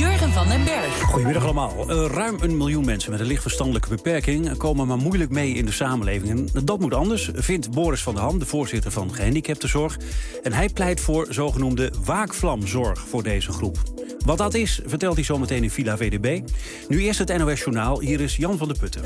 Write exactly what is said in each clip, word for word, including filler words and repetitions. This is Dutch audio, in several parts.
Jurgen van den Berg. Goedemiddag allemaal. Uh, ruim een miljoen mensen met een licht verstandelijke beperking komen maar moeilijk mee in de samenleving. En dat moet anders, vindt Boris van der Ham, de voorzitter van Gehandicaptenzorg. En hij pleit voor zogenoemde waakvlamzorg voor deze groep. Wat dat is, vertelt hij zo meteen in Villa V D B. Nu eerst het N O S Journaal. Hier is Jan van der Putten.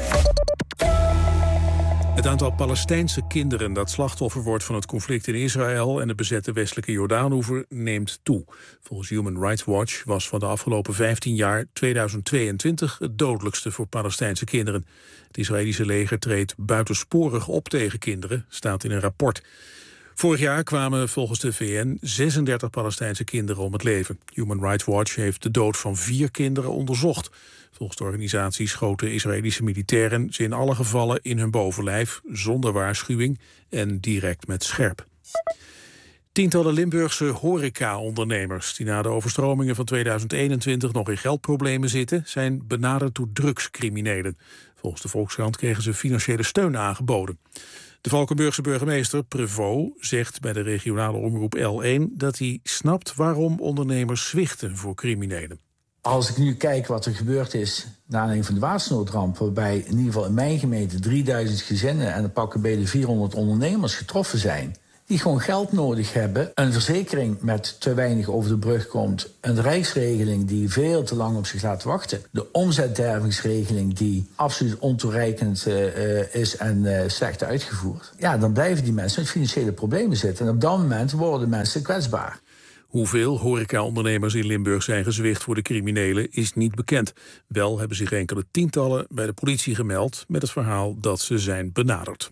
Het aantal Palestijnse kinderen dat slachtoffer wordt van het conflict in Israël en de bezette westelijke Jordaanoever neemt toe. Volgens Human Rights Watch was van de afgelopen vijftien jaar tweeduizend tweeëntwintig het dodelijkste voor Palestijnse kinderen. Het Israëlische leger treedt buitensporig op tegen kinderen, staat in een rapport. Vorig jaar kwamen volgens de V N zesendertig Palestijnse kinderen om het leven. Human Rights Watch heeft de dood van vier kinderen onderzocht. Volgens de organisatie schoten Israëlische militairen ze in alle gevallen in hun bovenlijf, zonder waarschuwing en direct met scherp. Tientallen Limburgse horeca-ondernemers die na de overstromingen van tweeduizend eenentwintig nog in geldproblemen zitten, zijn benaderd door drugscriminelen. Volgens de Volkskrant kregen ze financiële steun aangeboden. De Valkenburgse burgemeester Prevot zegt bij de regionale omroep L één dat hij snapt waarom ondernemers zwichten voor criminelen. Als ik nu kijk wat er gebeurd is na aanleiding van de watersnoodramp, waarbij in ieder geval in mijn gemeente drieduizend gezinnen en dan pakken bij de vierhonderd ondernemers getroffen zijn, die gewoon geld nodig hebben, een verzekering met te weinig over de brug komt, een rijksregeling die veel te lang op zich laat wachten, de omzetdervingsregeling die absoluut ontoereikend uh, is en uh, slecht uitgevoerd. Ja, dan blijven die mensen met financiële problemen zitten en op dat moment worden mensen kwetsbaar. Hoeveel horeca-ondernemers in Limburg zijn gezwicht voor de criminelen is niet bekend. Wel hebben zich enkele tientallen bij de politie gemeld met het verhaal dat ze zijn benaderd.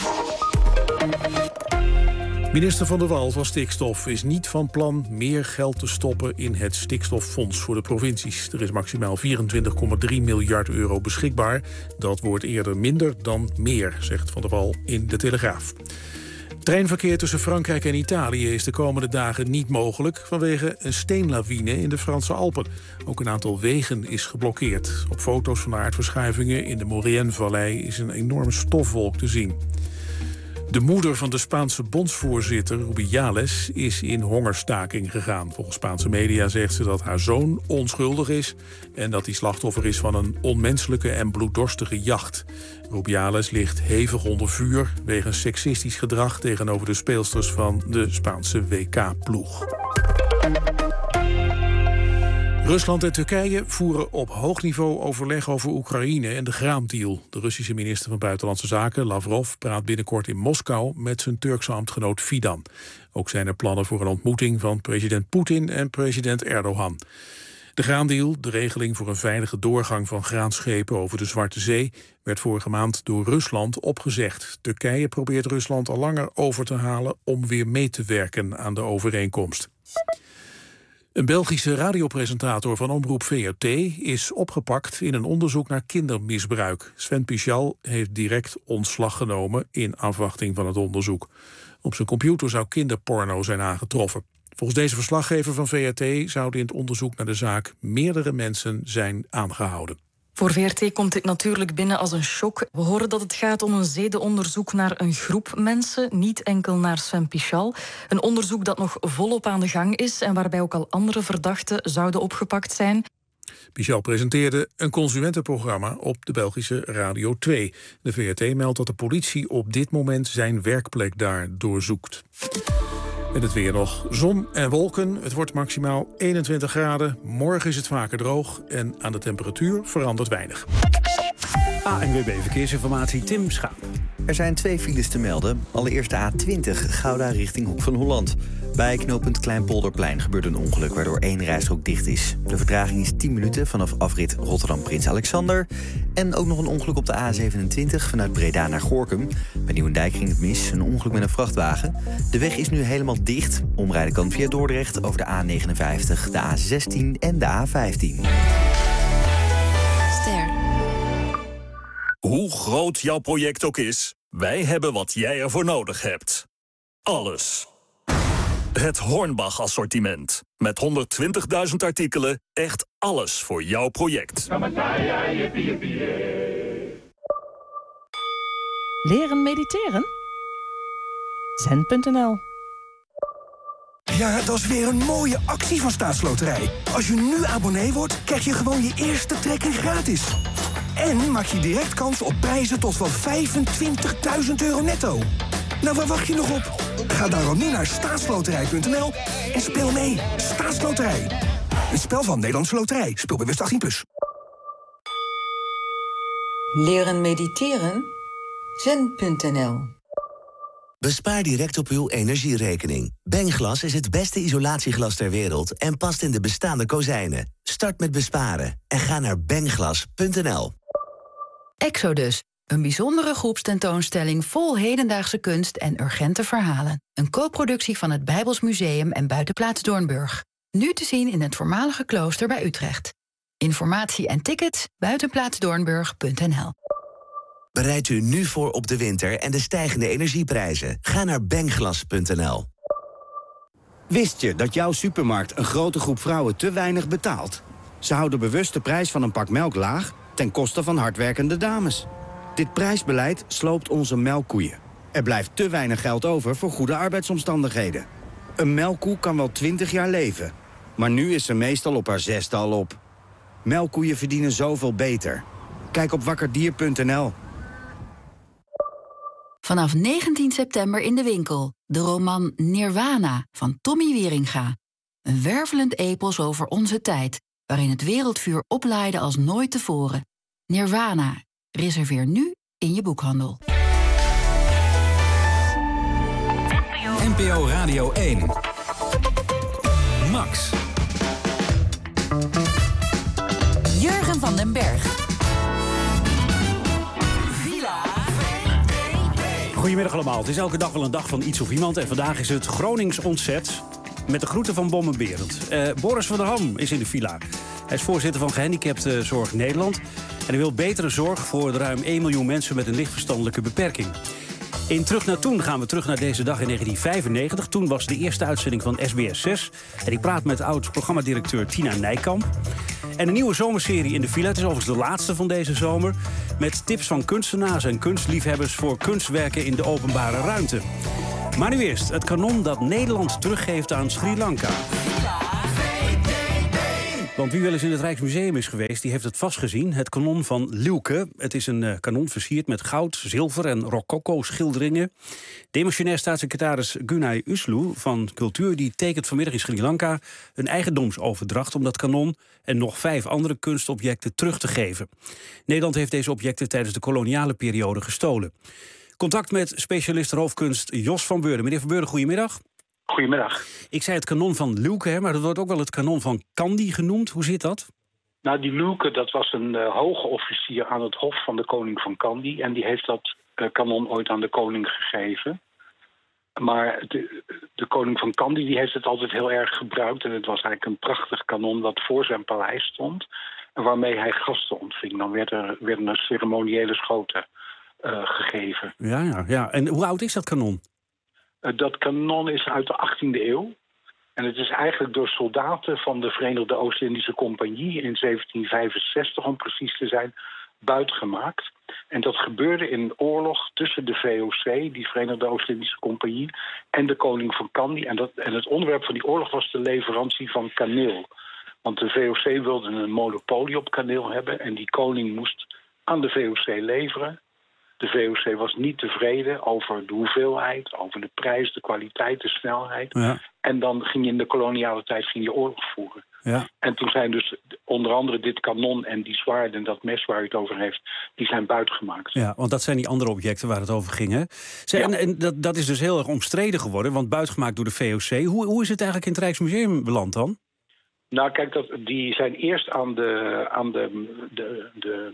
Minister Van der Wal van Stikstof is niet van plan meer geld te stoppen in het stikstoffonds voor de provincies. Er is maximaal vierentwintig komma drie miljard euro beschikbaar. Dat wordt eerder minder dan meer, zegt Van der Wal in de Telegraaf. Treinverkeer tussen Frankrijk en Italië is de komende dagen niet mogelijk vanwege een steenlawine in de Franse Alpen. Ook een aantal wegen is geblokkeerd. Op foto's van de aardverschuivingen in de Maurienne-vallei is een enorme stofwolk te zien. De moeder van de Spaanse bondsvoorzitter, Rubiales, is in hongerstaking gegaan. Volgens Spaanse media zegt ze dat haar zoon onschuldig is en dat hij slachtoffer is van een onmenselijke en bloeddorstige jacht. Rubiales ligt hevig onder vuur wegens seksistisch gedrag tegenover de speelsters van de Spaanse W K-ploeg. Rusland en Turkije voeren op hoog niveau overleg over Oekraïne en de graandeal. De Russische minister van Buitenlandse Zaken, Lavrov, praat binnenkort in Moskou met zijn Turkse ambtgenoot Fidan. Ook zijn er plannen voor een ontmoeting van president Poetin en president Erdogan. De graandeal, de regeling voor een veilige doorgang van graanschepen over de Zwarte Zee, werd vorige maand door Rusland opgezegd. Turkije probeert Rusland al langer over te halen om weer mee te werken aan de overeenkomst. Een Belgische radiopresentator van omroep V R T is opgepakt in een onderzoek naar kindermisbruik. Sven Pichal heeft direct ontslag genomen in afwachting van het onderzoek. Op zijn computer zou kinderporno zijn aangetroffen. Volgens deze verslaggever van V R T zouden in het onderzoek naar de zaak meerdere mensen zijn aangehouden. Voor V R T komt dit natuurlijk binnen als een shock. We horen dat het gaat om een zedenonderzoek naar een groep mensen, niet enkel naar Sven Pichal. Een onderzoek dat nog volop aan de gang is en waarbij ook al andere verdachten zouden opgepakt zijn. Pichal presenteerde een consumentenprogramma op de Belgische Radio twee. De V R T meldt dat de politie op dit moment zijn werkplek daar doorzoekt. En het weer nog. Zon en wolken. Het wordt maximaal eenentwintig graden. Morgen is het vaker droog en aan de temperatuur verandert weinig. A N W B Verkeersinformatie, Tim Schaap. Er zijn twee files te melden. Allereerst de A twintig, Gouda richting Hoek van Holland. Bij knooppunt Kleinpolderplein gebeurde een ongeluk waardoor één rijstrook dicht is. De vertraging is tien minuten vanaf afrit Rotterdam-Prins Alexander. En ook nog een ongeluk op de A zevenentwintig vanuit Breda naar Gorinchem. Bij Nieuwendijk ging het mis, een ongeluk met een vrachtwagen. De weg is nu helemaal dicht. Omrijden kan via Dordrecht over de A negenenvijftig, de A zestien en de A vijftien. Ster. Hoe groot jouw project ook is, wij hebben wat jij ervoor nodig hebt. Alles. Het Hornbach-assortiment. Met honderdtwintigduizend artikelen, echt alles voor jouw project. Leren mediteren? Zen punt n l Ja, dat is weer een mooie actie van Staatsloterij. Als je nu abonnee wordt, krijg je gewoon je eerste trekking gratis. En maak je direct kans op prijzen tot wel vijfentwintigduizend euro netto. Nou, waar wacht je nog op? Ga daarom nu naar staatsloterij punt n l en speel mee. Staatsloterij. Een spel van Nederlandse Loterij. Speelbewust achttien plus. Leren mediteren? zen punt n l. Bespaar direct op uw energierekening. Bengglas is het beste isolatieglas ter wereld en past in de bestaande kozijnen. Start met besparen en ga naar bengglas punt n l. Exodus, een bijzondere groepstentoonstelling vol hedendaagse kunst en urgente verhalen. Een co-productie van het Bijbels Museum en Buitenplaats Doornburg. Nu te zien in het voormalige klooster bij Utrecht. Informatie en tickets buitenplaatsdoornburg punt n l. Bereid u nu voor op de winter en de stijgende energieprijzen. Ga naar bengglas punt n l. Wist je dat jouw supermarkt een grote groep vrouwen te weinig betaalt? Ze houden bewust de prijs van een pak melk laag ten koste van hardwerkende dames. Dit prijsbeleid sloopt onze melkkoeien. Er blijft te weinig geld over voor goede arbeidsomstandigheden. Een melkkoe kan wel twintig jaar leven, maar nu is ze meestal op haar zesde al op. Melkkoeien verdienen zoveel beter. Kijk op wakkerdier punt n l. Vanaf negentien september in de winkel. De roman Nirwana van Tommy Wieringa. Een wervelend epos over onze tijd, waarin het wereldvuur oplaaide als nooit tevoren. Nirwana. Reserveer nu in je boekhandel. N P O Radio één. Max. Jurgen van den Berg. Goedemiddag allemaal. Het is elke dag wel een dag van iets of iemand. En vandaag is het Gronings ontzet. Met de groeten van Bom en Berend. Uh, Boris van der Ham is in de villa. Hij is voorzitter van Gehandicaptenzorg Nederland. En hij wil betere zorg voor de ruim één miljoen mensen met een lichtverstandelijke beperking. In Terug naar Toen gaan we terug naar deze dag in negentien vijfennegentig. Toen was de eerste uitzending van S B S zes. En ik praat met oud-programmadirecteur Tina Nijkamp. En een nieuwe zomerserie in de villa. Het is overigens de laatste van deze zomer. Met tips van kunstenaars en kunstliefhebbers voor kunstwerken in de openbare ruimte. Maar nu eerst het kanon dat Nederland teruggeeft aan Sri Lanka. Want wie wel eens in het Rijksmuseum is geweest, die heeft het vast gezien. Het kanon van Luke. Het is een uh, kanon versierd met goud, zilver en rococo-schilderingen. Demissionair staatssecretaris Gunay Uslu van Cultuur die tekent vanmiddag in Sri Lanka een eigendomsoverdracht om dat kanon en nog vijf andere kunstobjecten terug te geven. Nederland heeft deze objecten tijdens de koloniale periode gestolen. Contact met specialist roofkunst Jos van Beurden. Meneer van Beurden, goedemiddag. Goedemiddag. Ik zei het kanon van Luke, hè, maar dat wordt ook wel het kanon van Kandy genoemd. Hoe zit dat? Nou, die Luke, dat was een uh, hoge officier aan het hof van de koning van Kandy. En die heeft dat uh, kanon ooit aan de koning gegeven. Maar de, de koning van Kandy die heeft het altijd heel erg gebruikt. En het was eigenlijk een prachtig kanon dat voor zijn paleis stond. En waarmee hij gasten ontving. Dan werd er, werden er ceremoniële schoten uh, gegeven. Ja, ja, ja. En hoe oud is dat kanon? Dat kanon is uit de achttiende eeuw. En het is eigenlijk door soldaten van de Verenigde Oost-Indische Compagnie in zeventien vijfenzestig, om precies te zijn, buitgemaakt. En dat gebeurde in een oorlog tussen de V O C, die Verenigde Oost-Indische Compagnie, en de koning van Kandy. En, dat, en het onderwerp van die oorlog was de leverantie van kaneel. Want de V O C wilde een monopolie op kaneel hebben en die koning moest aan de V O C leveren. De V O C was niet tevreden over de hoeveelheid, over de prijs, de kwaliteit, de snelheid. Ja. En dan ging je in de koloniale tijd ging je oorlog voeren. Ja. En toen zijn dus onder andere dit kanon en die zwaard en dat mes waar u het over heeft, die zijn buitgemaakt. Ja, want dat zijn die andere objecten waar het over ging, hè? Zij, ja. En, en dat, dat is dus heel erg omstreden geworden, want buitgemaakt door de V O C. Hoe, hoe is het eigenlijk in het Rijksmuseum beland dan? Nou, kijk, dat, die zijn eerst aan de... Aan de, de, de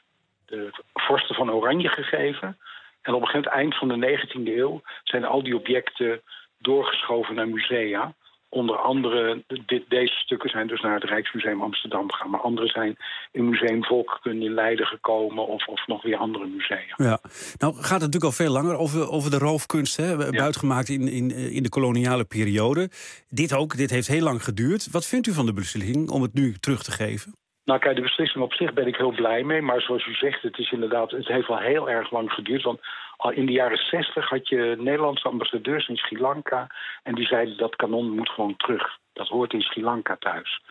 de vorsten van Oranje gegeven. En op een gegeven moment, eind van de negentiende eeuw, zijn al die objecten doorgeschoven naar musea. Onder andere, dit, deze stukken zijn dus naar het Rijksmuseum Amsterdam gegaan. Maar andere zijn in Museum Volkskunde in Leiden gekomen of, of nog weer andere musea. Ja. Nou gaat het natuurlijk al veel langer over, over de roofkunst, hè? Ja. Buitgemaakt in, in, in de koloniale periode. Dit ook, dit heeft heel lang geduurd. Wat vindt u van de beslissing om het nu terug te geven? Nou kijk, de beslissing op zich ben ik heel blij mee. Maar zoals u zegt, het is inderdaad, het heeft wel heel erg lang geduurd. Want Al in de jaren zestig had je Nederlandse ambassadeurs in Sri Lanka en die zeiden dat kanon moet gewoon terug. Dat hoort in Sri Lanka thuis.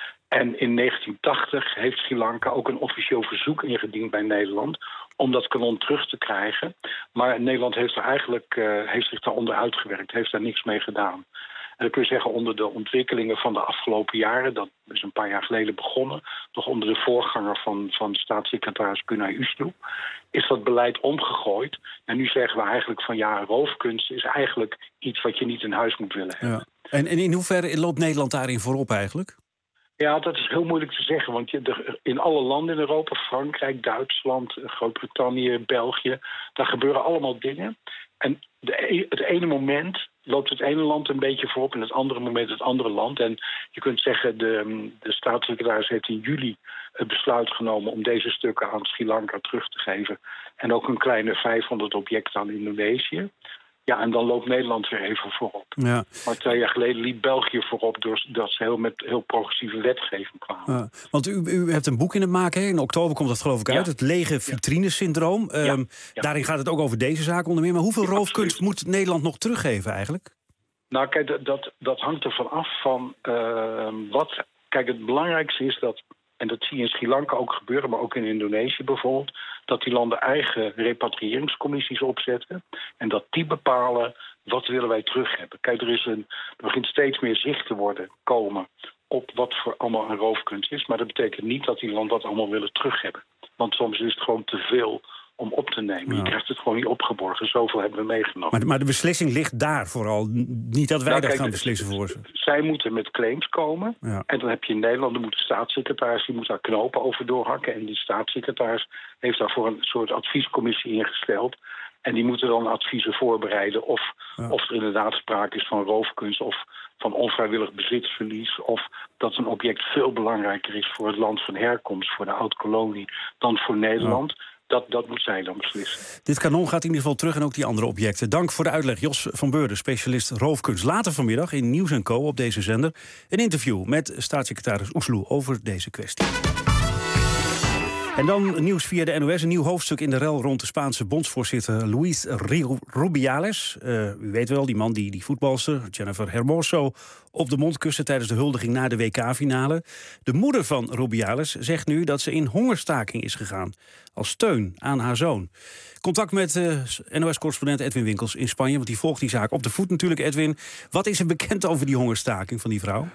En in negentien tachtig heeft Sri Lanka ook een officieel verzoek ingediend bij Nederland om dat kanon terug te krijgen. Maar Nederland heeft, er eigenlijk, uh, heeft zich daaronder uitgewerkt, heeft daar niks mee gedaan. En dan kun je zeggen, onder de ontwikkelingen van de afgelopen jaren, dat is een paar jaar geleden begonnen, toch onder de voorganger van, van staatssecretaris Kunai Uslu, is dat beleid omgegooid. En nu zeggen we eigenlijk van ja, roofkunst is eigenlijk iets wat je niet in huis moet willen hebben. Ja. En, en in hoeverre loopt Nederland daarin voorop eigenlijk? Ja, dat is heel moeilijk te zeggen, want je, de, in alle landen in Europa, Frankrijk, Duitsland, Groot-Brittannië, België, daar gebeuren allemaal dingen. En de, het ene moment loopt het ene land een beetje voorop en het andere moment het andere land. En je kunt zeggen, de, de staatssecretaris heeft in juli het besluit genomen om deze stukken aan Sri Lanka terug te geven. En ook een kleine vijfhonderd objecten aan Indonesië. Ja, en dan loopt Nederland weer even voorop. Ja. Maar twee jaar geleden liep België voorop doordat ze heel met heel progressieve wetgeving kwamen. Ja, want u, u hebt een boek in het maken, hè? In oktober komt dat geloof ik uit, ja. Het lege vitrine-syndroom. Ja. Um, ja. Daarin gaat het ook over deze zaak onder meer. Maar hoeveel ja, roofkunst absoluut. moet Nederland nog teruggeven eigenlijk? Nou kijk, dat, dat, dat hangt ervan af van uh, wat... Kijk, het belangrijkste is dat, en dat zie je in Sri Lanka ook gebeuren, maar ook in Indonesië bijvoorbeeld, dat die landen eigen repatriëringscommissies opzetten en dat die bepalen wat willen wij terug hebben. Kijk, er, is een, er begint steeds meer zicht te worden komen op wat voor allemaal een roofkunst is, maar dat betekent niet dat die landen dat allemaal willen terug hebben. Want soms is het gewoon te veel om op te nemen. Ja. Je krijgt het gewoon niet opgeborgen. Zoveel hebben we meegenomen. Maar de, maar de beslissing ligt daar vooral. Niet dat wij nou, dat kijk, gaan beslissen voor ze. Zij moeten met claims komen. Ja. En dan heb je in Nederland, dan moet de staatssecretaris, die moet daar knopen over doorhakken. En die staatssecretaris heeft daarvoor een soort adviescommissie ingesteld. En die moeten dan adviezen voorbereiden of, ja. of er inderdaad sprake is van roofkunst of van onvrijwillig bezitsverlies, of dat een object veel belangrijker is voor het land van herkomst, voor de oud-kolonie, dan voor Nederland. Ja. Dat, dat moet zij dan beslissen. Dit kanon gaat in ieder geval terug en ook die andere objecten. Dank voor de uitleg, Jos van Beurden, specialist roofkunst. Later vanmiddag in Nieuws en Co op deze zender een interview met staatssecretaris Uslu over deze kwestie. En dan nieuws via de N O S. Een nieuw hoofdstuk in de rel rond de Spaanse bondsvoorzitter Luis Rubiales. Uh, u weet wel, die man die die voetbalster Jennifer Hermoso op de mond kuste tijdens de huldiging na de W K-finale. De moeder van Rubiales zegt nu dat ze in hongerstaking is gegaan als steun aan haar zoon. Contact met uh, N O S-correspondent Edwin Winkels in Spanje, want die volgt die zaak op de voet natuurlijk. Edwin, wat is er bekend over die hongerstaking van die vrouw?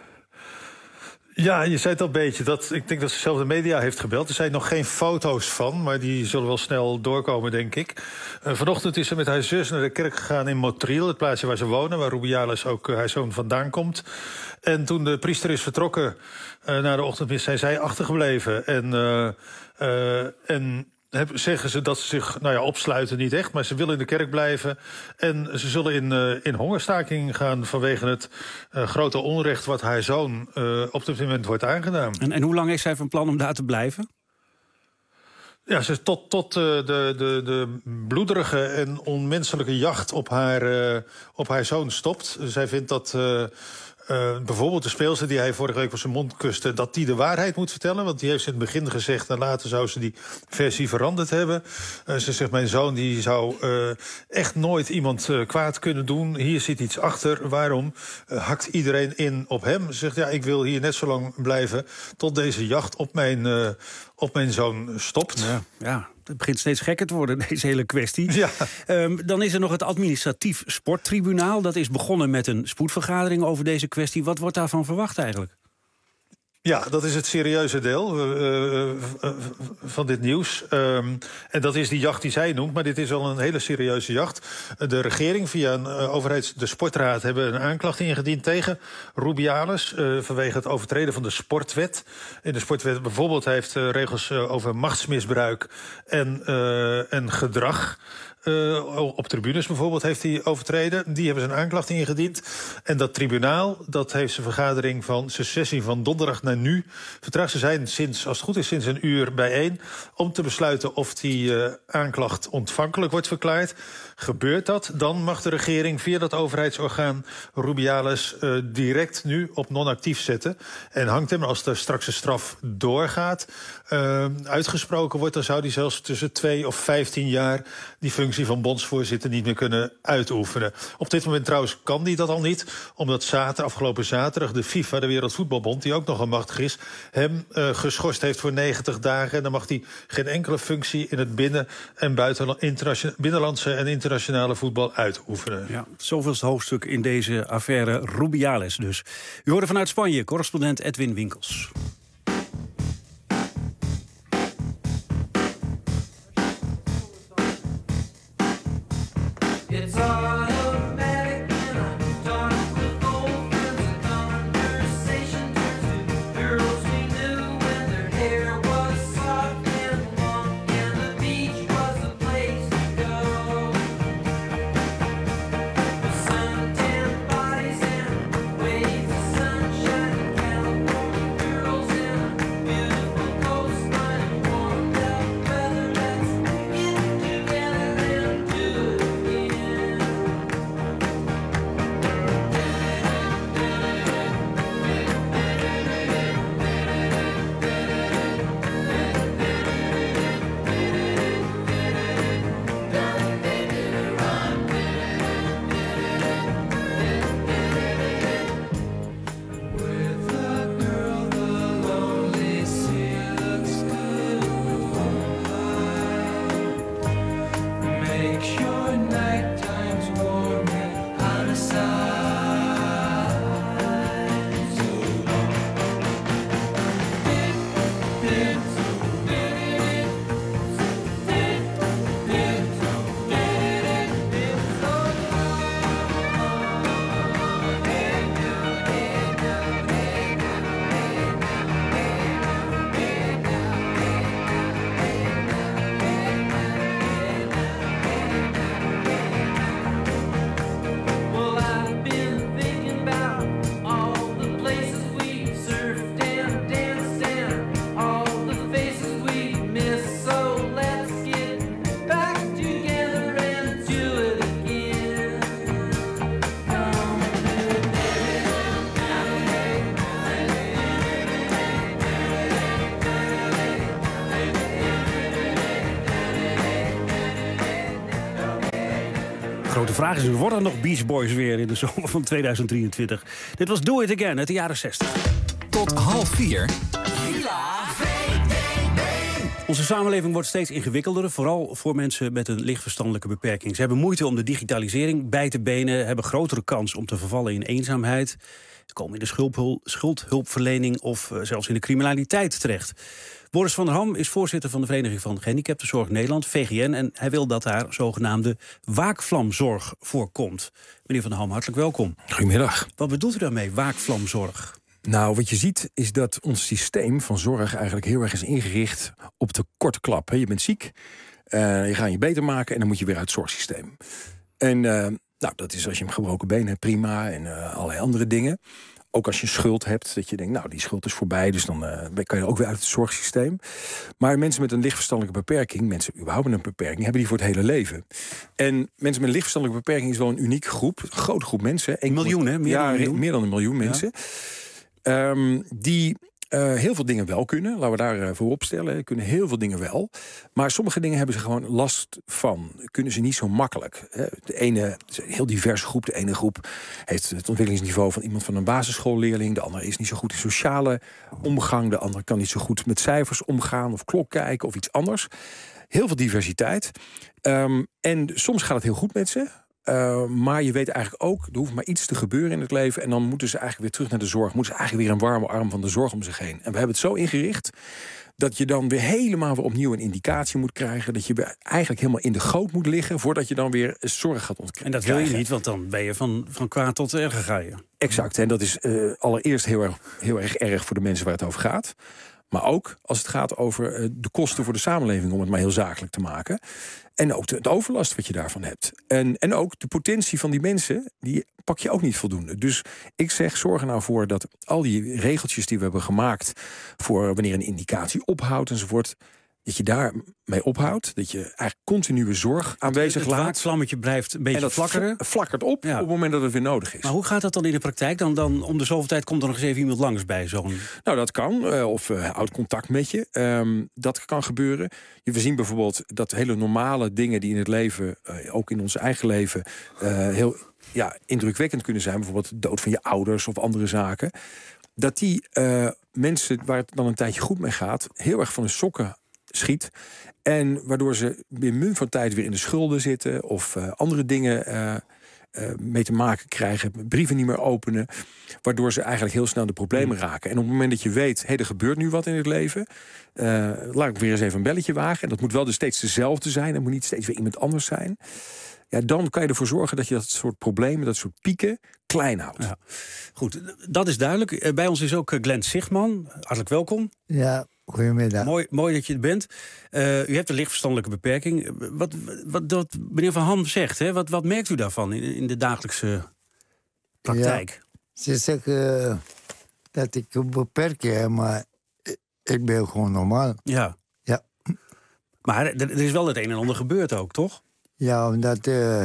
Ja, je zei het al een beetje. Dat, ik denk dat ze zelf de media heeft gebeld. Er zijn nog geen foto's van, maar die zullen wel snel doorkomen, denk ik. Uh, vanochtend is ze met haar zus naar de kerk gegaan in Motril, het plaatsje waar ze wonen, waar Rubiales ook uh, haar zoon vandaan komt. En toen de priester is vertrokken uh, naar de ochtendmis, zijn zij achtergebleven. En... Uh, uh, en Heb, zeggen ze dat ze zich nou ja, opsluiten, niet echt, maar ze willen in de kerk blijven. En ze zullen in, uh, in hongerstaking gaan vanwege het uh, grote onrecht wat haar zoon uh, op dit moment wordt aangedaan. En, en hoe lang is zij van plan om daar te blijven? Ja, ze tot, tot uh, de, de, de bloederige en onmenselijke jacht op haar, uh, op haar zoon stopt. Zij vindt dat... Uh, Uh, bijvoorbeeld de speelster die hij vorige week op zijn mond kuste, dat die de waarheid moet vertellen. Want die heeft ze in het begin gezegd en later zou ze die versie veranderd hebben. Uh, ze zegt, mijn zoon die zou uh, echt nooit iemand uh, kwaad kunnen doen. Hier zit iets achter. Waarom uh, hakt iedereen in op hem? Ze zegt, ja, ik wil hier net zo lang blijven tot deze jacht op mijn, uh, op mijn zoon stopt. Ja, ja. Het begint steeds gekker te worden, deze hele kwestie. Ja. Um, dan is er nog het administratief sporttribunaal. Dat is begonnen met een spoedvergadering over deze kwestie. Wat wordt daarvan verwacht eigenlijk? Ja, dat is het serieuze deel uh, uh, van dit nieuws. Um, en dat is die jacht die zij noemt, maar dit is al een hele serieuze jacht. De regering via een uh, overheids, de sportraad, hebben een aanklacht ingediend tegen Rubiales uh, vanwege het overtreden van de sportwet. In de sportwet bijvoorbeeld heeft uh, regels uh, over machtsmisbruik en, uh, en gedrag. Uh, op tribunes bijvoorbeeld heeft hij overtreden. Die hebben zijn aanklacht ingediend. En dat tribunaal, dat heeft zijn vergadering van zijn sessie van donderdag naar nu vertraagd. Ze zijn sinds, als het goed is, sinds een uur bijeen om te besluiten of die uh, aanklacht ontvankelijk wordt verklaard. Gebeurt dat, dan mag de regering via dat overheidsorgaan Rubiales uh, direct nu op non-actief zetten. En hangt hem, als er straks een straf doorgaat, uh, uitgesproken wordt, dan zou hij zelfs tussen twee of vijftien jaar die functie functie van bondsvoorzitter niet meer kunnen uitoefenen. Op dit moment trouwens kan hij dat al niet, omdat zaterdag, afgelopen zaterdag de FIFA, de Wereldvoetbalbond, die ook nogal machtig is, hem uh, geschorst heeft voor negentig dagen. En dan mag hij geen enkele functie in het binnen- en buitenland, binnenlandse en internationale voetbal uitoefenen. Ja, zoveelste hoofdstuk in deze affaire Rubiales dus. U hoorde vanuit Spanje, correspondent Edwin Winkels. Grote vraag is, worden er nog Beach Boys weer in de zomer van tweeduizend drieëntwintig? Dit was Do It Again uit de jaren zestig. Tot half vier. Onze samenleving wordt steeds ingewikkelder, vooral voor mensen met een lichtverstandelijke beperking. Ze hebben moeite om de digitalisering bij te benen, hebben grotere kans om te vervallen in eenzaamheid. Ze komen in de schuldhul- schuldhulpverlening of uh, zelfs in de criminaliteit terecht. Boris van der Ham is voorzitter van de Vereniging van Gehandicaptenzorg Nederland, V G N, en hij wil dat daar zogenaamde waakvlamzorg voorkomt. Meneer van der Ham, hartelijk welkom. Goedemiddag. Wat bedoelt u daarmee, waakvlamzorg? Nou, wat je ziet is dat ons systeem van zorg eigenlijk heel erg is ingericht op de korte klap. Je bent ziek, uh, je gaat je beter maken en dan moet je weer uit het zorgsysteem. En uh, nou, dat is als je een gebroken been hebt, prima, en uh, allerlei andere dingen. Ook als je een schuld hebt, dat je denkt, nou, die schuld is voorbij, dus dan uh, kan je ook weer uit het zorgsysteem. Maar mensen met een lichtverstandelijke beperking, mensen überhaupt met een beperking, hebben die voor het hele leven. En mensen met een lichtverstandelijke beperking is wel een unieke groep, een grote groep mensen. Een miljoen, hè? Meer, ja, dan een miljoen. meer dan een miljoen mensen. Ja. Um, die uh, heel veel dingen wel kunnen, laten we daar uh, voor opstellen. Kunnen heel veel dingen wel. Maar sommige dingen hebben ze gewoon last van. Kunnen ze niet zo makkelijk. Hè. De ene, het is een heel diverse groep. De ene groep heeft het ontwikkelingsniveau van iemand van een basisschoolleerling. De andere is niet zo goed in sociale omgang. De andere kan niet zo goed met cijfers omgaan of klok kijken of iets anders. Heel veel diversiteit. Um, en soms gaat het heel goed met ze. Uh, maar je weet eigenlijk ook, er hoeft maar iets te gebeuren in het leven en dan moeten ze eigenlijk weer terug naar de zorg. Moeten ze eigenlijk weer een warme arm van de zorg om zich heen. En we hebben het zo ingericht dat je dan weer helemaal weer opnieuw een indicatie moet krijgen. Dat je weer eigenlijk helemaal in de goot moet liggen voordat je dan weer zorg gaat ontkrijgen. En dat wil je niet, want dan ben je van, van kwaad tot erger ga je. Exact, en dat is uh, allereerst heel erg, heel erg erg voor de mensen waar het over gaat. Maar ook als het gaat over uh, de kosten voor de samenleving, om het maar heel zakelijk te maken. En ook de, de overlast wat je daarvan hebt. En, en ook de potentie van die mensen, die pak je ook niet voldoende. Dus ik zeg, zorg er nou voor dat al die regeltjes die we hebben gemaakt voor wanneer een indicatie ophoudt enzovoort, dat je daar mee ophoudt. Dat je eigenlijk continue zorg aanwezig het laat. Het waakvlammetje blijft een beetje en dat flakkeren. flakkert op ja. op het moment dat het weer nodig is. Maar hoe gaat dat dan in de praktijk? Dan, dan om de zoveel tijd komt er nog eens even iemand langs bij zo'n... Nou, dat kan. Uh, of uh, houdt contact met je. Um, dat kan gebeuren. We zien bijvoorbeeld dat hele normale dingen die in het leven, uh, ook in ons eigen leven, uh, heel ja, indrukwekkend kunnen zijn. Bijvoorbeeld de dood van je ouders of andere zaken. Dat die uh, mensen waar het dan een tijdje goed mee gaat, heel erg van hun sokken schiet. En waardoor ze in mum van tijd weer in de schulden zitten of uh, andere dingen uh, uh, mee te maken krijgen, brieven niet meer openen, waardoor ze eigenlijk heel snel de problemen raken. En op het moment dat je weet, hé, hey, er gebeurt nu wat in het leven, uh, laat ik weer eens even een belletje wagen. En dat moet wel dus steeds dezelfde zijn. Het moet niet steeds weer iemand anders zijn. Ja, dan kan je ervoor zorgen dat je dat soort problemen, dat soort pieken, klein houdt. Ja. Goed, dat is duidelijk. Bij ons is ook Glenn Sigman. Hartelijk welkom. Ja, goedemiddag. Mooi, mooi dat je er bent. Uh, u hebt een lichtverstandelijke beperking. Wat, wat, wat meneer Van Ham zegt, hè? Wat, wat merkt u daarvan in, in de dagelijkse praktijk? Ja, ze zeggen uh, dat ik een beperking heb, maar ik ben gewoon normaal. Ja. ja. Maar er, er is wel het een en ander gebeurd ook, toch? Ja, omdat uh,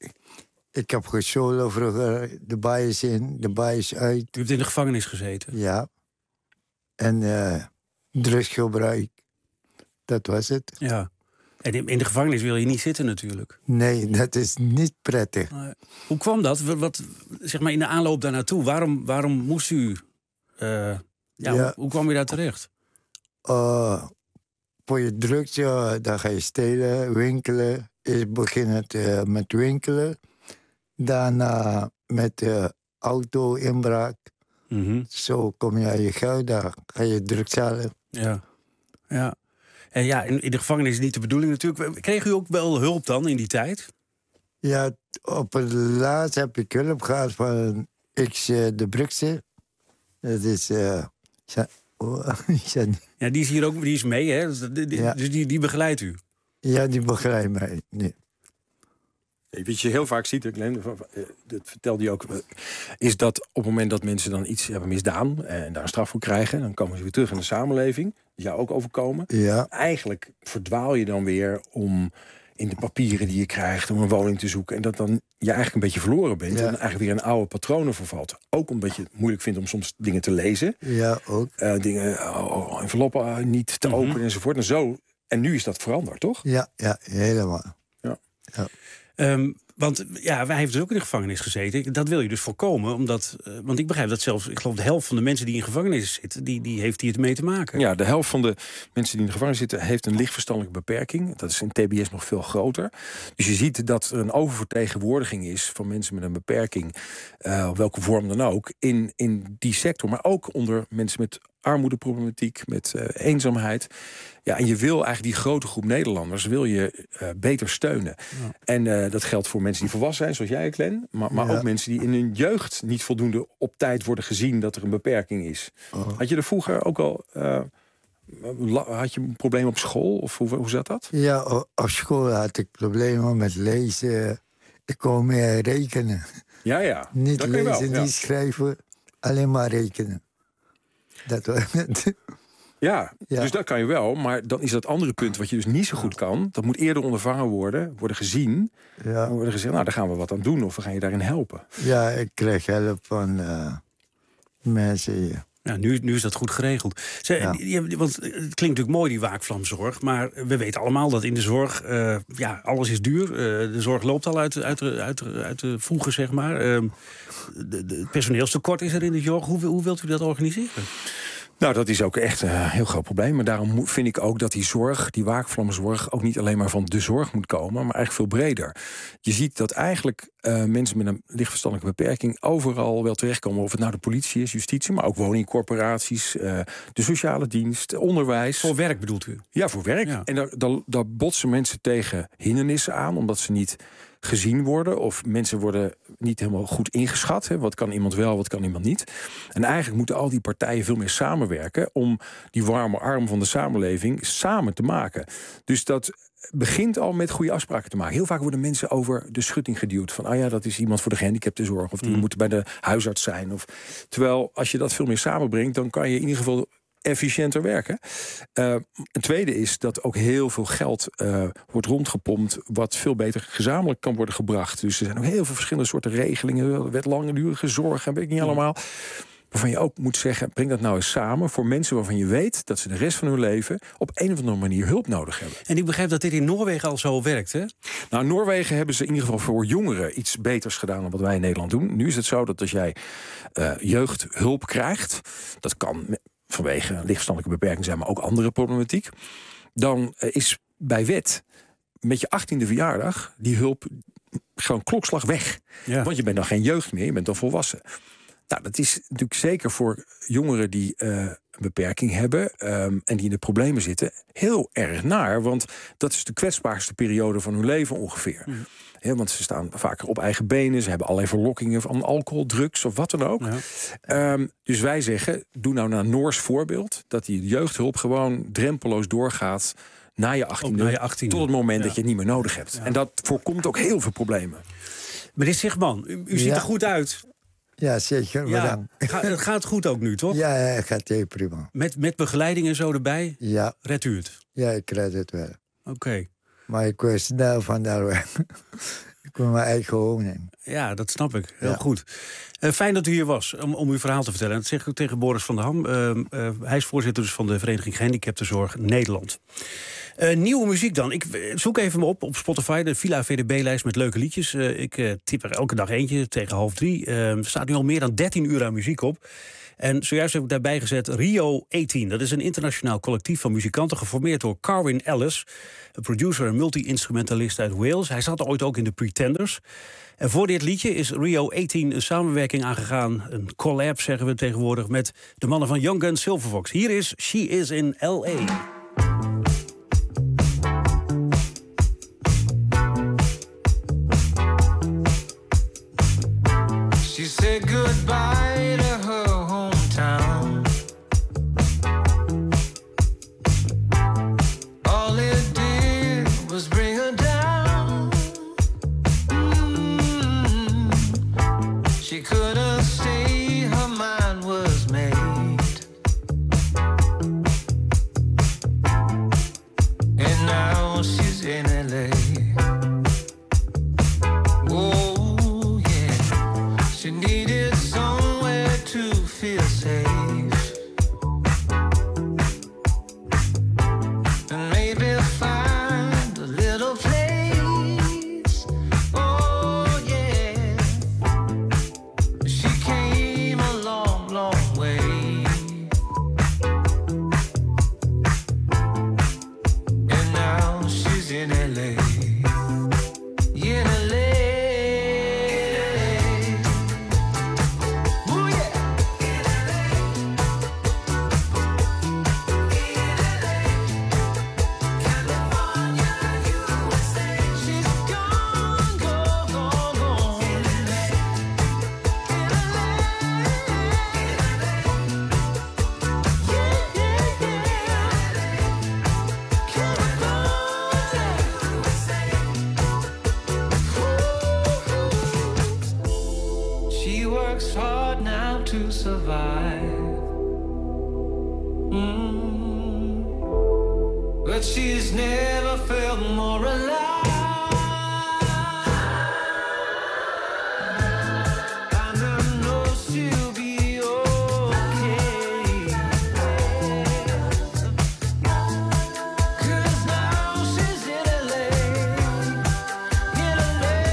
ik heb gestolen vroeger, de bias in, de bias uit. U hebt in de gevangenis gezeten? Ja. En uh, drugsgebruik, dat was het. Ja. En in de gevangenis wil je niet zitten natuurlijk. Nee, dat is niet prettig. Uh, hoe kwam dat? Wat, zeg maar in de aanloop daar naartoe, waarom, waarom moest u... Uh, ja, ja. Hoe, hoe kwam je daar terecht? Uh, voor je drugs, ja, dan ga je stelen, winkelen. Eerst begin het uh, met winkelen. Daarna uh, met uh, auto-inbraak. Mm-hmm. Zo kom je aan je geld, dan ga je drugs halen. Ja, ja. En ja, in, in de gevangenis is niet de bedoeling natuurlijk. Kreeg u ook wel hulp dan in die tijd? Ja, op het laatst heb ik hulp gehad van X uh, de Brugse. Dat is... Uh, ja, oh, ja, die is hier ook die is mee, hè? Dus, die, ja. dus die, die begeleidt u? Ja, die begeleidt mij. Nee. Wat je heel vaak ziet, Glenn, dat vertelde je ook, is dat op het moment dat mensen dan iets hebben misdaan en daar een straf voor krijgen, dan komen ze weer terug in de samenleving, die jou ook overkomen. Ja. Eigenlijk verdwaal je dan weer om in de papieren die je krijgt, om een woning te zoeken, en dat dan je eigenlijk een beetje verloren bent ja. en eigenlijk weer in oude patronen vervalt. Ook omdat je het moeilijk vindt om soms dingen te lezen. Ja, ook. Uh, dingen, oh, enveloppen uh, niet te mm-hmm. openen enzovoort. En zo. En nu is dat veranderd, toch? Ja, ja, helemaal. Ja. ja. Um, want ja, hij heeft dus ook in de gevangenis gezeten. Dat wil je dus voorkomen, omdat... Uh, want ik begrijp dat zelfs, ik geloof de helft van de mensen die in gevangenis zitten, die, die heeft hier mee te maken. Ja, de helft van de mensen die in de gevangenis zitten heeft een licht verstandelijke beperking. Dat is in T B S nog veel groter. Dus je ziet dat er een oververtegenwoordiging is van mensen met een beperking, uh, op welke vorm dan ook, in, in die sector. Maar ook onder mensen met armoedeproblematiek, met uh, eenzaamheid. Ja, en je wil eigenlijk die grote groep Nederlanders wil je uh, beter steunen. Ja. En uh, dat geldt voor mensen die volwassen zijn, zoals jij, Glenn. Maar, maar ja. ook mensen die in hun jeugd niet voldoende op tijd worden gezien dat er een beperking is. Oh. Had je er vroeger ook al... Uh, had je een probleem op school? Of hoe, hoe zat dat? Ja, op school had ik problemen met lezen. Ik kon meer rekenen. Ja, ja. Niet dat lezen, wel, ja. niet schrijven. Alleen maar rekenen. Dat was het. Ja, ja, dus dat kan je wel. Maar dan is dat andere punt wat je dus niet zo goed kan. Dat moet eerder ondervangen worden, worden gezien. Ja. En worden gezegd, nou, daar gaan we wat aan doen. Of we gaan je daarin helpen. Ja, ik kreeg hulp van uh, mensen. Ja. Ja, nu, nu is dat goed geregeld. Ze, ja. Ja, want het klinkt natuurlijk mooi, die waakvlamzorg. Maar we weten allemaal dat in de zorg... Uh, ja, alles is duur. Uh, de zorg loopt al uit, uit, uit, uit de voegen, zeg maar. Uh, de, de, het personeelstekort is er in de zorg. Hoe, hoe wilt u dat organiseren? Nou, dat is ook echt een heel groot probleem. Maar daarom vind ik ook dat die zorg, die waakvlamzorg, ook niet alleen maar van de zorg moet komen, maar eigenlijk veel breder. Je ziet dat eigenlijk uh, mensen met een lichtverstandelijke beperking overal wel terechtkomen. Of het nou de politie is, justitie, maar ook woningcorporaties, uh, de sociale dienst, onderwijs. Voor werk bedoelt u? Ja, voor werk. Ja. En daar, daar, daar botsen mensen tegen hindernissen aan, omdat ze niet gezien worden, of mensen worden niet helemaal goed ingeschat. Hè. Wat kan iemand wel, wat kan iemand niet? En eigenlijk moeten al die partijen veel meer samenwerken om die warme arm van de samenleving samen te maken. Dus dat begint al met goede afspraken te maken. Heel vaak worden mensen over de schutting geduwd. Van, ah ja, dat is iemand voor de gehandicaptenzorg, of die mm. moet bij de huisarts zijn. Of, terwijl, als je dat veel meer samenbrengt, dan kan je in ieder geval efficiënter werken. Uh, een tweede is dat ook heel veel geld uh, wordt rondgepompt, wat veel beter gezamenlijk kan worden gebracht. Dus er zijn ook heel veel verschillende soorten regelingen, wet langdurige zorg en weet ik niet allemaal. Waarvan je ook moet zeggen, breng dat nou eens samen voor mensen waarvan je weet dat ze de rest van hun leven op een of andere manier hulp nodig hebben. En ik begrijp dat dit in Noorwegen al zo werkt, hè? Nou, in Noorwegen hebben ze in ieder geval voor jongeren iets beters gedaan dan wat wij in Nederland doen. Nu is het zo dat als jij uh, jeugdhulp krijgt, dat kan vanwege lichtverstandelijke beperking zijn, maar ook andere problematiek, dan uh, is bij wet met je achttiende verjaardag die hulp gewoon klokslag weg. Ja. Want je bent dan geen jeugd meer, je bent dan volwassen. Nou, dat is natuurlijk zeker voor jongeren die uh, een beperking hebben um, en die in de problemen zitten heel erg naar. Want dat is de kwetsbaarste periode van hun leven ongeveer. Mm. He, want ze staan vaker op eigen benen, ze hebben allerlei verlokkingen van alcohol, drugs of wat dan ook. Ja. Um, dus wij zeggen, doe nou naar een Noors voorbeeld, dat die jeugdhulp gewoon drempeloos doorgaat na je achttiende, na je achttiende. Tot het moment ja. dat je het niet meer nodig hebt. Ja. En dat voorkomt ook heel veel problemen. Meneer Sigman, u, u ziet ja. er goed uit. Ja, zeker. Ja, ga, het gaat goed ook nu, toch? Ja, het gaat heel prima. Met, met begeleiding en zo erbij? Ja. Redt u het? Ja, ik red het wel. Oké. Okay. Maar ik was snel van daar weg. Ik kon mijn eigen woning. Ja, dat snap ik. Heel ja. goed. Uh, fijn dat u hier was om, om uw verhaal te vertellen. En dat zeg ik ook tegen Boris van der Ham. Uh, uh, hij is voorzitter dus van de Vereniging Gehandicaptenzorg Nederland. Uh, nieuwe muziek dan. Ik zoek even me op op Spotify, de Villa V D B-lijst met leuke liedjes. Uh, ik uh, tip er elke dag eentje tegen half drie. Uh, er staat nu al meer dan dertien uur aan muziek op. En zojuist heb ik daarbij gezet Rio achttien. Dat is een internationaal collectief van muzikanten geformeerd door Carwyn Ellis, een producer en multi-instrumentalist uit Wales. Hij zat ooit ook in de Pretenders. En voor dit liedje is Rio achttien een samenwerking aangegaan, een collab zeggen we tegenwoordig, met de mannen van Young Guns Silverfox. Hier is She Is in L A. She said goodbye to her hometown. All it did was bring her down. Mm-hmm. She couldn't stay, her mind was made. And now she's in L A. She needed somewhere to feel safe, and maybe find a little place. Oh yeah, she came a long, long way, and now she's in L A. In L A. To survive, mm. But she's never felt more alive. And I know she'll be okay, 'cause now she's in L A, in L A.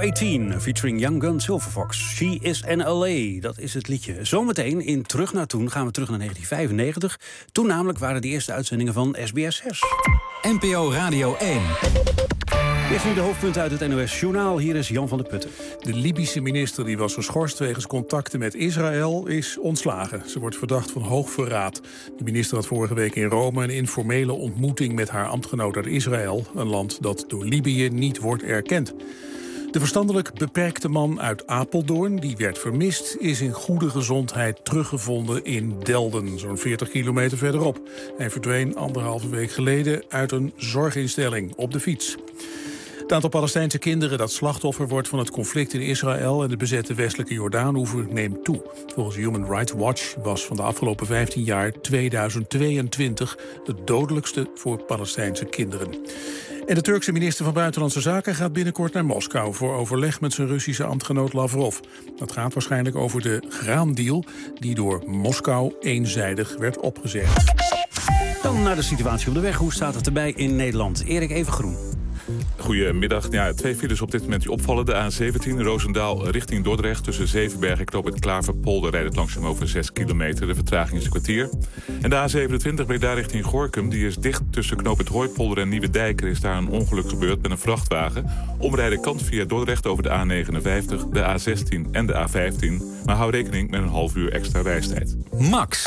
achttien, featuring Young Gun Silver Fox. She is in L A, dat is het liedje. Zometeen in Terug naar Toen gaan we terug naar negentien vijfennegentig. Toen namelijk waren de eerste uitzendingen van S B S zes. N P O Radio één. Eerst nu de hoofdpunten uit het N O S-journaal. Hier is Jan van der Putten. De Libische minister die was geschorst wegens contacten met Israël is ontslagen. Ze wordt verdacht van hoogverraad. De minister had vorige week in Rome een informele ontmoeting met haar ambtgenoot uit Israël. Een land dat door Libië niet wordt erkend. De verstandelijk beperkte man uit Apeldoorn, die werd vermist, is in goede gezondheid teruggevonden in Delden, zo'n veertig kilometer verderop. Hij verdween anderhalve week geleden uit een zorginstelling op de fiets. Het aantal Palestijnse kinderen dat slachtoffer wordt van het conflict in Israël en de bezette westelijke Jordaanoever neemt toe. Volgens Human Rights Watch was van de afgelopen vijftien jaar tweeduizend tweeëntwintig het dodelijkste voor Palestijnse kinderen. En de Turkse minister van Buitenlandse Zaken gaat binnenkort naar Moskou voor overleg met zijn Russische ambtgenoot Lavrov. Dat gaat waarschijnlijk over de graandeal die door Moskou eenzijdig werd opgezegd. Dan naar de situatie op de weg. Hoe staat het erbij in Nederland? Erik Evengroen. Goedemiddag. Ja, twee files op dit moment die opvallen. De A zeventien Roosendaal richting Dordrecht. Tussen Zevenbergen en Knoop Klaverpolder rijdt het langzaam over zes kilometer. De vertraging is een kwartier. En de A zevenentwintig Breda richting Gorinchem. Die is dicht tussen Knoop het Hooipolder en Nieuwedijk. Er is daar een ongeluk gebeurd met een vrachtwagen. Omrijden kan via Dordrecht over de A negenenvijftig, de A zestien en de A vijftien. Maar hou rekening met een half uur extra reistijd. Max.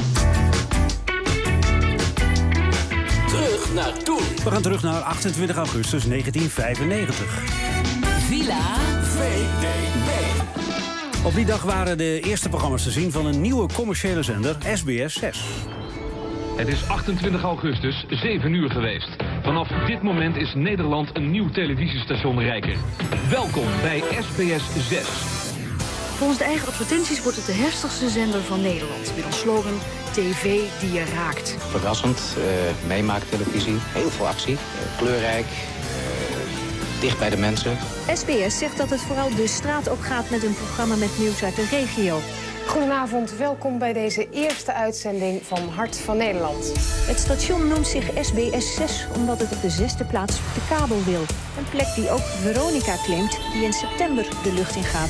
Terug naar toen. We gaan terug naar achtentwintig augustus negentien vijfennegentig. Villa V D B. Op die dag waren de eerste programma's te zien van een nieuwe commerciële zender, S B S zes. Het is achtentwintig augustus, zeven uur geweest. Vanaf dit moment is Nederland een nieuw televisiestation rijker. Welkom bij S B S zes. Volgens de eigen advertenties wordt het de heftigste zender van Nederland. Met als slogan T V die je raakt. Verrassend, uh, meemaaktelevisie, heel veel actie, uh, kleurrijk, uh, dicht bij de mensen. S B S zegt dat het vooral de straat op gaat met een programma met nieuws uit de regio. Goedenavond, welkom bij deze eerste uitzending van Hart van Nederland. Het station noemt zich S B S zes omdat het op de zesde plaats op de kabel wil. Een plek die ook Veronica claimt, die in september de lucht in gaat.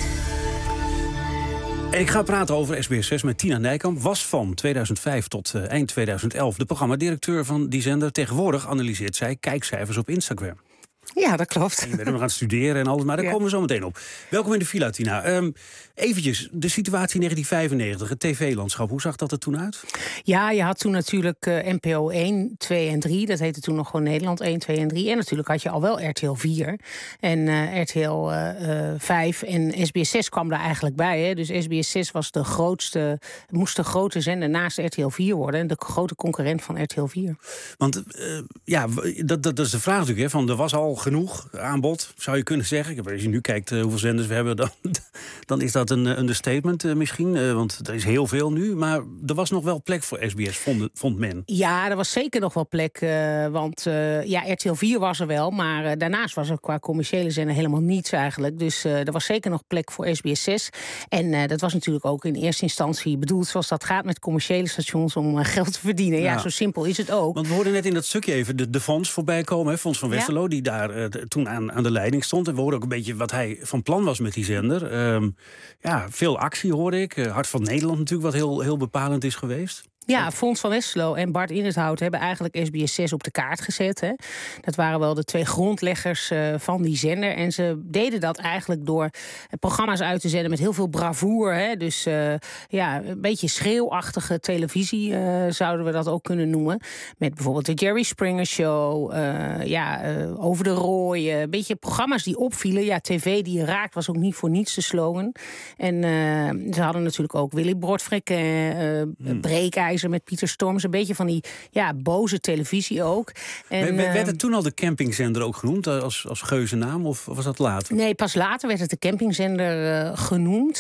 En ik ga praten over S B S zes met Tina Nijkamp. Was van tweeduizend vijf tot uh, eind tweeduizend elf de programmadirecteur van die zender. Tegenwoordig analyseert zij kijkcijfers op Instagram. Ja, dat klopt. En je bent nog aan het studeren en alles, maar daar ja. komen we zo meteen op. Welkom in de villa, Tina. Um, eventjes, de situatie in negentien vijfennegentig, het tv-landschap. Hoe zag dat er toen uit? Ja, je had toen natuurlijk uh, N P O één, twee en drie. Dat heette toen nog gewoon Nederland één, twee en drie. En natuurlijk had je al wel R T L vier en uh, R T L vijf. En S B S zes kwam daar eigenlijk bij. Hè. Dus S B S zes was de grootste, moest de grote zender naast R T L vier worden. En de grote concurrent van R T L vier. Want uh, ja, dat, dat, dat is de vraag natuurlijk. Hè, van, er was al genoeg aanbod, zou je kunnen zeggen. Als je nu kijkt uh, hoeveel zenders we hebben, dan, dan is dat een understatement uh, misschien. Uh, want er is heel veel nu. Maar er was nog wel plek voor S B S, vond, vond men. Ja, er was zeker nog wel plek. Uh, want uh, ja, R T L vier was er wel. Maar uh, daarnaast was er qua commerciële zender helemaal niets eigenlijk. Dus uh, er was zeker nog plek voor S B S zes. En uh, dat was natuurlijk ook in eerste instantie bedoeld zoals dat gaat met commerciële stations om uh, geld te verdienen. Ja. ja, zo simpel is het ook. Want we hoorden net in dat stukje even de, de Fonds voorbij komen. Hè, Fons van Westerlo, ja. die daar Uh, toen aan, aan de leiding stond. En we hoorden ook een beetje wat hij van plan was met die zender. Um, ja, veel actie hoorde ik. Uh, Hart van Nederland natuurlijk, wat heel, heel bepalend is geweest. Ja, Fons van Westerlo en Bart Inneshout hebben eigenlijk S B S zes op de kaart gezet. Hè. Dat waren wel de twee grondleggers uh, van die zender. En ze deden dat eigenlijk door programma's uit te zenden met heel veel bravoure. Hè. Dus uh, ja, een beetje schreeuwachtige televisie uh, zouden we dat ook kunnen noemen. Met bijvoorbeeld de Jerry Springer Show, uh, ja, uh, Over de Rooi. Een beetje programma's die opvielen. Ja, tv die je raakt was ook niet voor niets de slogan. En uh, ze hadden natuurlijk ook Willy Brodfrikken, uh, hmm. Breekijzer met Pieter Storms, een beetje van die ja, boze televisie ook. En, werd het uh, toen al de campingzender ook genoemd als, als geuzennaam, of was dat later? Nee, pas later werd het de campingzender uh, genoemd.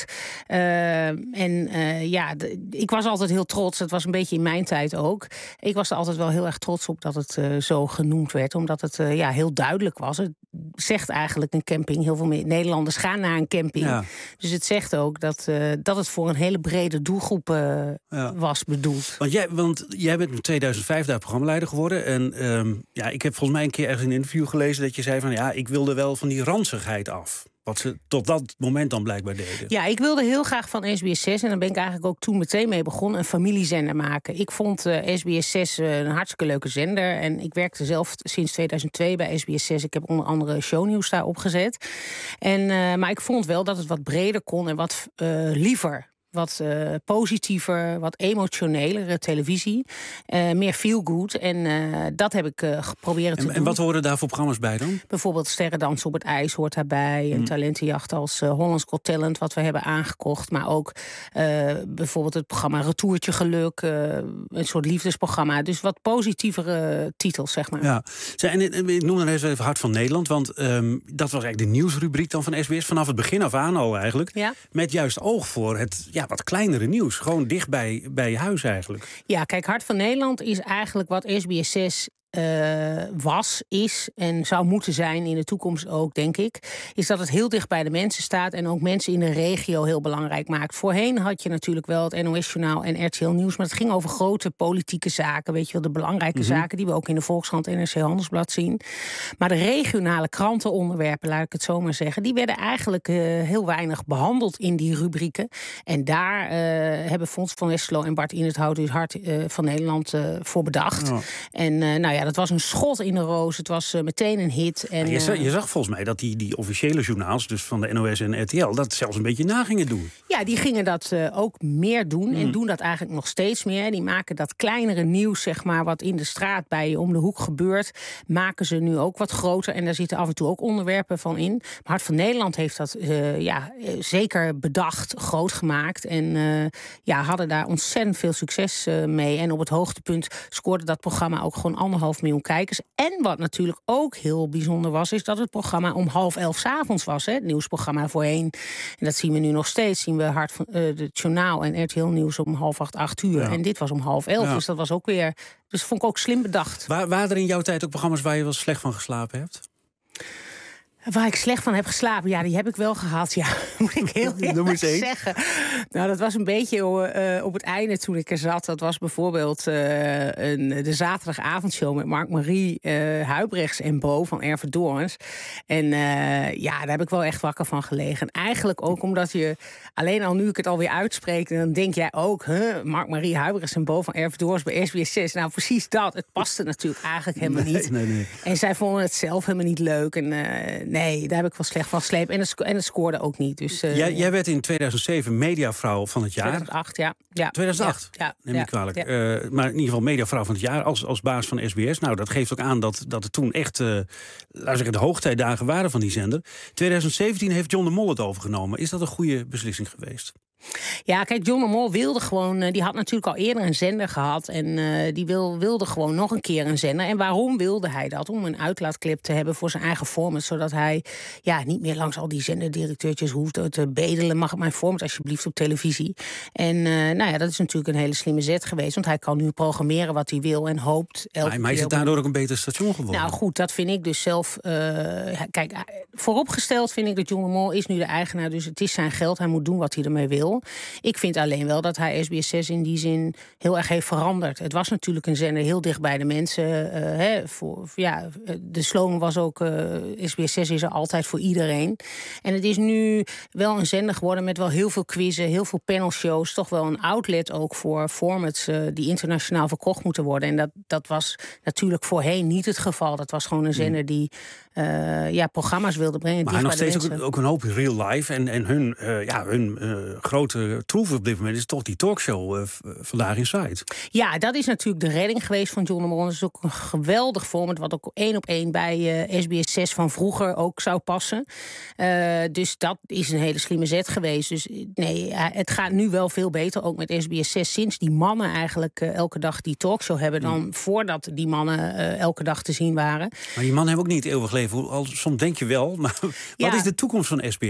Uh, en uh, ja, de, ik was altijd heel trots. Het was een beetje in mijn tijd ook. Ik was er altijd wel heel erg trots op dat het uh, zo genoemd werd, omdat het uh, ja, heel duidelijk was. Het zegt eigenlijk een camping. Heel veel Nederlanders gaan naar een camping. Ja. Dus het zegt ook dat, uh, dat het voor een hele brede doelgroep uh, ja. was bedoeld. Want jij, want jij bent in tweeduizend vijf daar programmaleider geworden. En um, ja, ik heb volgens mij een keer ergens in een interview gelezen dat je zei van ja, ik wilde wel van die ranzigheid af. Wat ze tot dat moment dan blijkbaar deden. Ja, ik wilde heel graag van S B S zes... en daar ben ik eigenlijk ook toen meteen mee begonnen... een familiezender maken. Ik vond uh, S B S zes uh, een hartstikke leuke zender. En ik werkte zelf sinds tweeduizend twee bij S B S zes. Ik heb onder andere shownieuws daar opgezet. En, uh, maar ik vond wel dat het wat breder kon en wat uh, liever... Wat uh, positiever, wat emotionelere televisie. Uh, meer feel-good. En uh, dat heb ik uh, geprobeerd te en, doen. En wat horen daar voor programma's bij dan? Bijvoorbeeld Sterrendansen op het ijs hoort daarbij. Een Mm. talentenjacht als uh, Hollands Got Talent, wat we hebben aangekocht. Maar ook uh, bijvoorbeeld het programma Retourtje Geluk. Uh, een soort liefdesprogramma. Dus wat positievere titels, zeg maar. Ja. En ik noem dan even Hart van Nederland. Want um, dat was eigenlijk de nieuwsrubriek dan van S B S. Vanaf het begin af aan al eigenlijk. Ja. Met juist oog voor het... Ja, wat kleinere nieuws. Gewoon dicht bij, bij huis eigenlijk. Ja, kijk, Hart van Nederland is eigenlijk wat S B S zes uh, was, is en zou moeten zijn in de toekomst ook, denk ik. Is dat het heel dicht bij de mensen staat en ook mensen in de regio heel belangrijk maakt. Voorheen had je natuurlijk wel het N O S-journaal en R T L Nieuws, maar het ging over grote politieke zaken, weet je wel, de belangrijke Mm-hmm. zaken die we ook in de Volkskrant en N R C Handelsblad zien. Maar de regionale krantenonderwerpen, laat ik het zo maar zeggen, die werden eigenlijk uh, heel weinig behandeld in die rubrieken. En daar uh, hebben Fons van Westerlo en Bart Innerthout dus Hart uh, van Nederland uh, voor bedacht. Oh. En uh, nou ja, dat was een schot in de roos. Het was uh, meteen een hit. En, Ja, je, zag, uh, je zag volgens mij dat die, die officiële journaals, dus van de N O S en R T L, dat zelfs een beetje na gingen doen. Ja, die gingen dat uh, ook meer doen. Mm. En doen dat eigenlijk nog steeds meer. Die maken dat kleinere nieuws, zeg maar, wat in de straat bij je om de hoek gebeurt, maken ze nu ook wat groter. En daar zitten af en toe ook onderwerpen van in. Maar Hart van Nederland heeft dat uh, ja, uh, zeker bedacht, groot gemaakt. En uh, ja, hadden daar ontzettend veel succes uh, mee. En op het hoogtepunt scoorde dat programma ook gewoon anderhalf miljoen kijkers. En wat natuurlijk ook heel bijzonder was, is dat het programma om half elf 's avonds was. Hè? Het nieuwsprogramma voorheen. En dat zien we nu nog steeds. Zien we Hart van uh, het journaal en R T L Nieuws om half acht, acht uur. Ja. En dit was om half elf. Ja. Dus dat was ook weer. Dus vond ik ook slim bedacht. Waar, waren er in jouw tijd ook programma's waar je wel slecht van geslapen hebt? Waar ik slecht van heb geslapen, ja, die heb ik wel gehad. Ja, moet ik heel eerlijk zeggen. Nou, dat was een beetje uh, op het einde toen ik er zat. Dat was bijvoorbeeld uh, een, de zaterdagavondshow met Mark Marie, uh, Huibrechts en Bo van Erve Doorns. En uh, ja, daar heb ik wel echt wakker van gelegen. En eigenlijk ook omdat je, alleen al nu ik het alweer uitspreek, dan denk jij ook, huh, Mark Marie, Huibrechts en Bo van Erve Doorns bij S B S zes. Nou, precies dat. Het paste natuurlijk eigenlijk helemaal nee, niet. Nee, nee. En zij vonden het zelf helemaal niet leuk. En uh, nee, daar heb ik wel slecht van geslepen. En het, sco- en het scoorde ook niet. Dus, uh, jij, jij werd in tweeduizend zeven mediavrouw van het jaar. tweeduizend acht, ja. ja. tweeduizend acht? Ja, ja, Neem ja, me kwalijk. ja. Uh, maar in ieder geval mediavrouw van het jaar als, als baas van S B S. Nou, dat geeft ook aan dat, dat het toen echt, uh, laten we zeggen, de hoogtijdagen waren van die zender. tweeduizend zeventien heeft John de Mol het overgenomen. Is dat een goede beslissing geweest? Ja, kijk, John de Mol wilde gewoon. Uh, die had natuurlijk al eerder een zender gehad. En uh, die wil, wilde gewoon nog een keer een zender. En waarom wilde hij dat? Om een uitlaatklep te hebben voor zijn eigen format. Zodat hij ja, niet meer langs al die zenderdirecteurtjes hoeft te bedelen. Mag het mijn format alsjeblieft op televisie? En uh, nou ja, dat is natuurlijk een hele slimme zet geweest. Want hij kan nu programmeren wat hij wil en hoopt. Maar, maar is het daardoor ook een beter station geworden? Nou goed, dat vind ik dus zelf. Uh, kijk, vooropgesteld vind ik dat John de Mol is nu de eigenaar. Dus het is zijn geld. Hij moet doen wat hij ermee wil. Ik vind alleen wel dat hij S B S zes in die zin heel erg heeft veranderd. Het was natuurlijk een zender heel dicht bij de mensen. Uh, hè, voor, ja, de slogan was ook uh, S B S zes is er altijd voor iedereen. En het is nu wel een zender geworden met wel heel veel quizzen, heel veel panelshows. Toch wel een outlet ook voor formats uh, die internationaal verkocht moeten worden. En dat, dat was natuurlijk voorheen niet het geval. Dat was gewoon een zender die uh, ja, programma's wilde brengen. Maar nog steeds ook, ook een hoop real life. En, en hun, uh, ja, hun uh, grote troef op dit moment is toch die talkshow uh, Vandaag Inside. Ja, dat is natuurlijk de redding geweest van John de Mol. Dat is ook een geweldig format, wat ook één op één bij uh, S B S zes van vroeger ook zou passen. Uh, dus dat is een hele slimme zet geweest. Dus nee, het gaat nu wel veel beter, ook met S B S zes. Sinds die mannen eigenlijk uh, elke dag die talkshow hebben, dan mm. voordat die mannen uh, elke dag te zien waren. Maar die mannen hebben ook niet eeuwig leven. Al, soms denk je wel, maar ja. wat is de toekomst van S B S?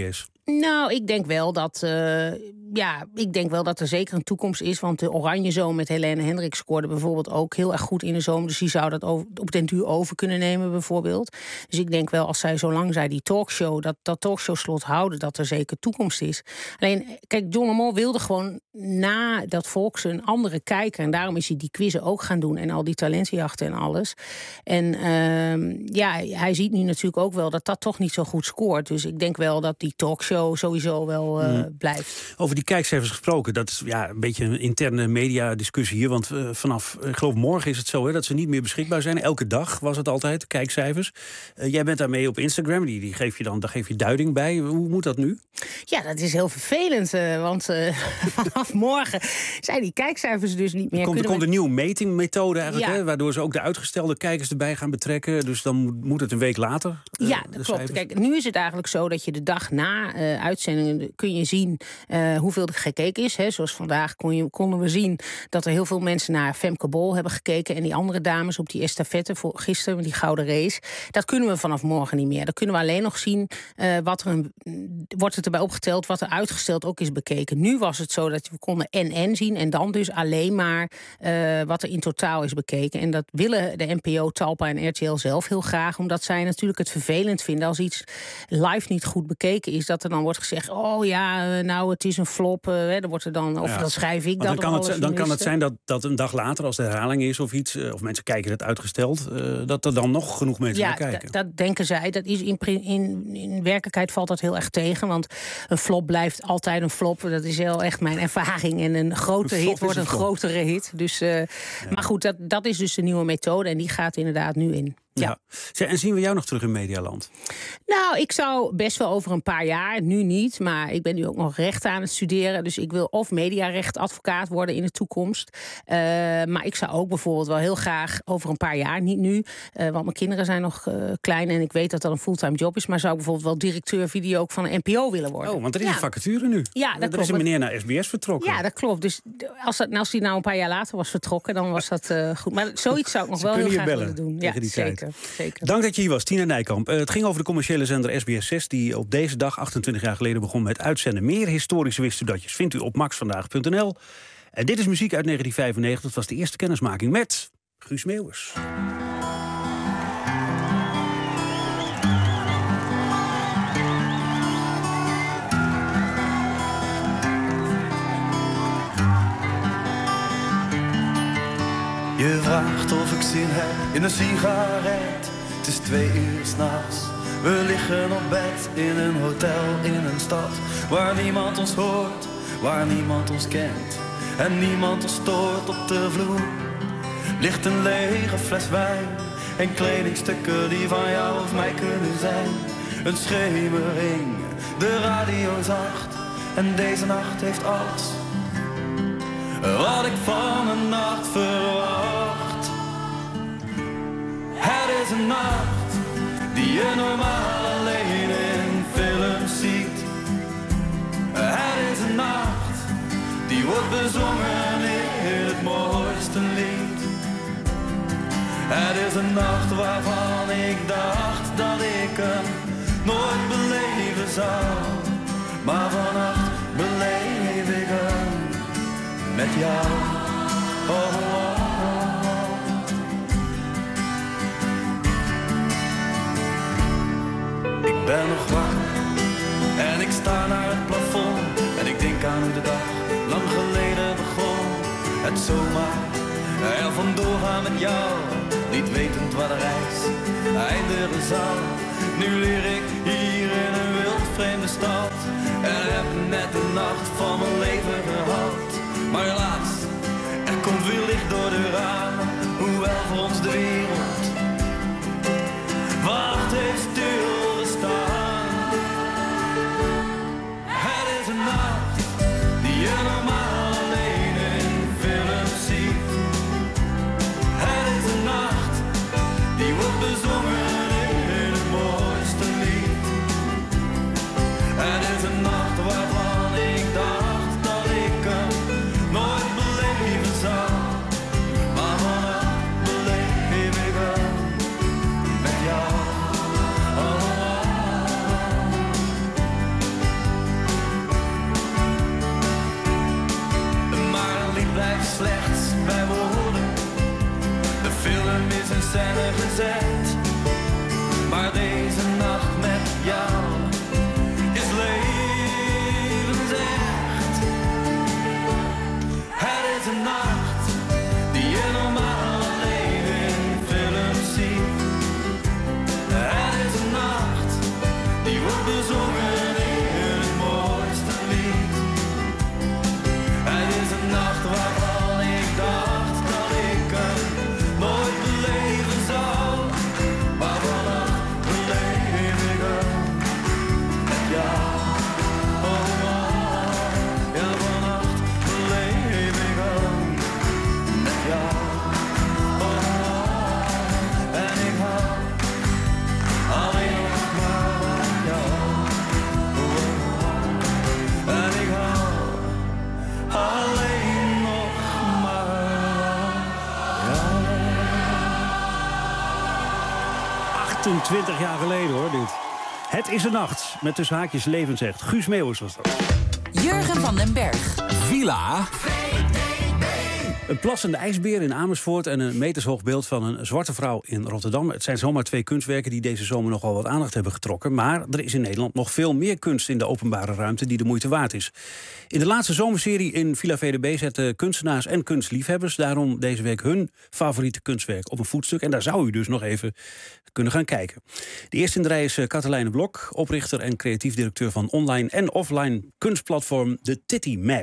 Nou, ik denk wel dat... Uh, ja, ik denk wel dat er zeker een toekomst is. Want de Oranje Zomer met Helene Hendricks scoorde bijvoorbeeld ook heel erg goed in de zomer. Dus die zou dat over, op den duur over kunnen nemen bijvoorbeeld. Dus ik denk wel, als zij, zolang zij die talkshow, dat, dat talkshow-slot houden, dat er zeker toekomst is. Alleen, kijk, John de Mol wilde gewoon na dat Volks een andere kijker. En daarom is hij die quizzen ook gaan doen en al die talentenjachten en alles. En uh, ja, hij ziet nu natuurlijk ook wel dat dat toch niet zo goed scoort. Dus ik denk wel dat die talkshow sowieso wel uh, mm. blijft. Over die kijkcijfers gesproken, dat is ja, een beetje een interne mediadiscussie hier. Want uh, vanaf, ik geloof morgen is het zo hè, dat ze niet meer beschikbaar zijn. Elke dag was het altijd, de kijkcijfers. Uh, jij bent daarmee op Instagram, die, die geef je dan, daar geef je duiding bij. Hoe moet dat nu? Ja, dat is heel vervelend, uh, want uh, vanaf morgen zijn die kijkcijfers dus niet meer. Er komt, er komt we... een nieuwe metingmethode eigenlijk, ja. hè, waardoor ze ook de uitgestelde kijkers erbij gaan betrekken. Dus dan moet het een week later. Uh, ja, dat klopt. Kijk, nu is het eigenlijk zo dat je de dag na uh, uitzendingen kun je zien uh, hoeveel er gekeken is. Hè. Zoals vandaag kon je, konden we zien dat er heel veel mensen naar Femke Bol hebben gekeken en die andere dames op die estafette voor gisteren, die gouden race. Dat kunnen we vanaf morgen niet meer. Dan kunnen we alleen nog zien uh, wat er een, wordt het erbij opgeteld, wat er uitgesteld ook is bekeken. Nu was het zo dat we konden en en zien en dan dus alleen maar uh, wat er in totaal is bekeken. En dat willen de N P O, Talpa en R T L zelf heel graag, omdat zij natuurlijk het vervelend vinden als iets live niet goed bekeken is, dat er dan wordt gezegd, oh ja, nou het is een flop, uh, hè, dan wordt er dan, of ja. dan schrijf ik dat. Dan kan, het, dan kan het zijn dat, dat een dag later, als de herhaling is of iets, uh, of mensen kijken het uitgesteld, uh, dat er dan nog genoeg mensen ja, naar kijken. D- dat denken zij. Dat is in, in, in werkelijkheid valt dat heel erg tegen, want een flop blijft altijd een flop. Dat is heel echt mijn ervaring. En een grote een hit wordt een, een grotere hit. Dus, uh, ja. Maar goed, dat, dat is dus de nieuwe methode en die gaat inderdaad nu in. Ja. Ja. En zien we jou nog terug in Medialand? Nou, ik zou best wel over een paar jaar, nu niet, maar ik ben nu ook nog recht aan het studeren. Dus ik wil of mediarechtadvocaat worden in de toekomst. Uh, maar ik zou ook bijvoorbeeld wel heel graag over een paar jaar, niet nu, uh, want mijn kinderen zijn nog uh, klein en ik weet dat dat een fulltime job is, maar zou ik bijvoorbeeld wel directeur video ook van een N P O willen worden. Oh, want er is ja. een vacature nu. Ja, dat er klopt. is een meneer naar S B S vertrokken. Ja, dat klopt. Dus als, dat, als die nou een paar jaar later was vertrokken, dan was dat uh, goed. Maar zoiets zou ik nog Ze wel heel graag bellen willen doen. Ja, die zeker. tijd. Zeker. Dank dat je hier was, Tina Nijkamp. Uh, het ging over de commerciële zender S B S zes... die op deze dag, achtentwintig jaar geleden, begon met uitzenden. Meer historische wist u datjes vindt u op max vandaag punt n l. En dit is muziek uit negentien vijfennegentig. Dat was de eerste kennismaking met Guus Meeuwers. Je vraagt of ik zin heb in een sigaret. Het is twee uur 's nachts. We liggen op bed in een hotel in een stad waar niemand ons hoort, waar niemand ons kent en niemand ons stoort. Op de vloer ligt een lege fles wijn en kledingstukken die van jou of mij kunnen zijn. Een schemering, de radio zacht en deze nacht heeft alles wat ik van een nacht verwacht. Het is een nacht die je normaal alleen in films ziet. Het is een nacht die wordt bezongen in het mooiste lied. Het is een nacht waarvan ik dacht dat ik hem nooit beleven zou. Maar vannacht beleef ik hem met jou. Oh, oh, oh. Ik ben nog wakker en ik sta naar het plafond en ik denk aan hoe de dag lang geleden begon. Het zomaar er vandoor gaan met jou, niet wetend waar de reis eindigen zal. Nu leer ik hier in een wild vreemde stad en heb net de nacht van mijn leven gehad. Maar helaas, er komt weer licht door de ramen, hoewel voor ons de wereld wacht heeft stilgestaan. Het is een nacht die je normaal alleen in films ziet. Het is een nacht die wordt bezongen in het mooiste lied. Het is een nacht waarvan ik dacht dat ik hem nooit beleefd film is in scène gezet. Maar deze nacht met jou is levensecht. Het is een nacht die je normaal alleen in films ziet. Het is een nacht die wordt bezongen in het mooiste lied. Het is een nacht waarvan ik dacht dat ik hem nooit beleven zou. Maar vannacht beleef ik hem met jou. Oh, oh, ja, vannacht beleef ik hem met jou. Oh, oh, en ik hou alleen nog maar van jou. Oh, oh, en ik hou alleen nog maar van jou. achtentwintig jaar geleden hoor, dit. Het is een nacht, met tussen haakjes levensecht. Guus Meeuwis was dat. Jurgen van den Berg. Villa. Een plassende ijsbeer in Amersfoort en een metershoog beeld van een zwarte vrouw in Rotterdam. Het zijn zomaar twee kunstwerken die deze zomer nogal wat aandacht hebben getrokken. Maar er is in Nederland nog veel meer kunst in de openbare ruimte die de moeite waard is. In de laatste zomerserie in Villa V D B zetten kunstenaars en kunstliefhebbers daarom deze week hun favoriete kunstwerk op een voetstuk. En daar zou u dus nog even kunnen gaan kijken. De eerste in de rij is Katelijne Blok, oprichter en creatief directeur van online en offline kunstplatform de Titty Mag.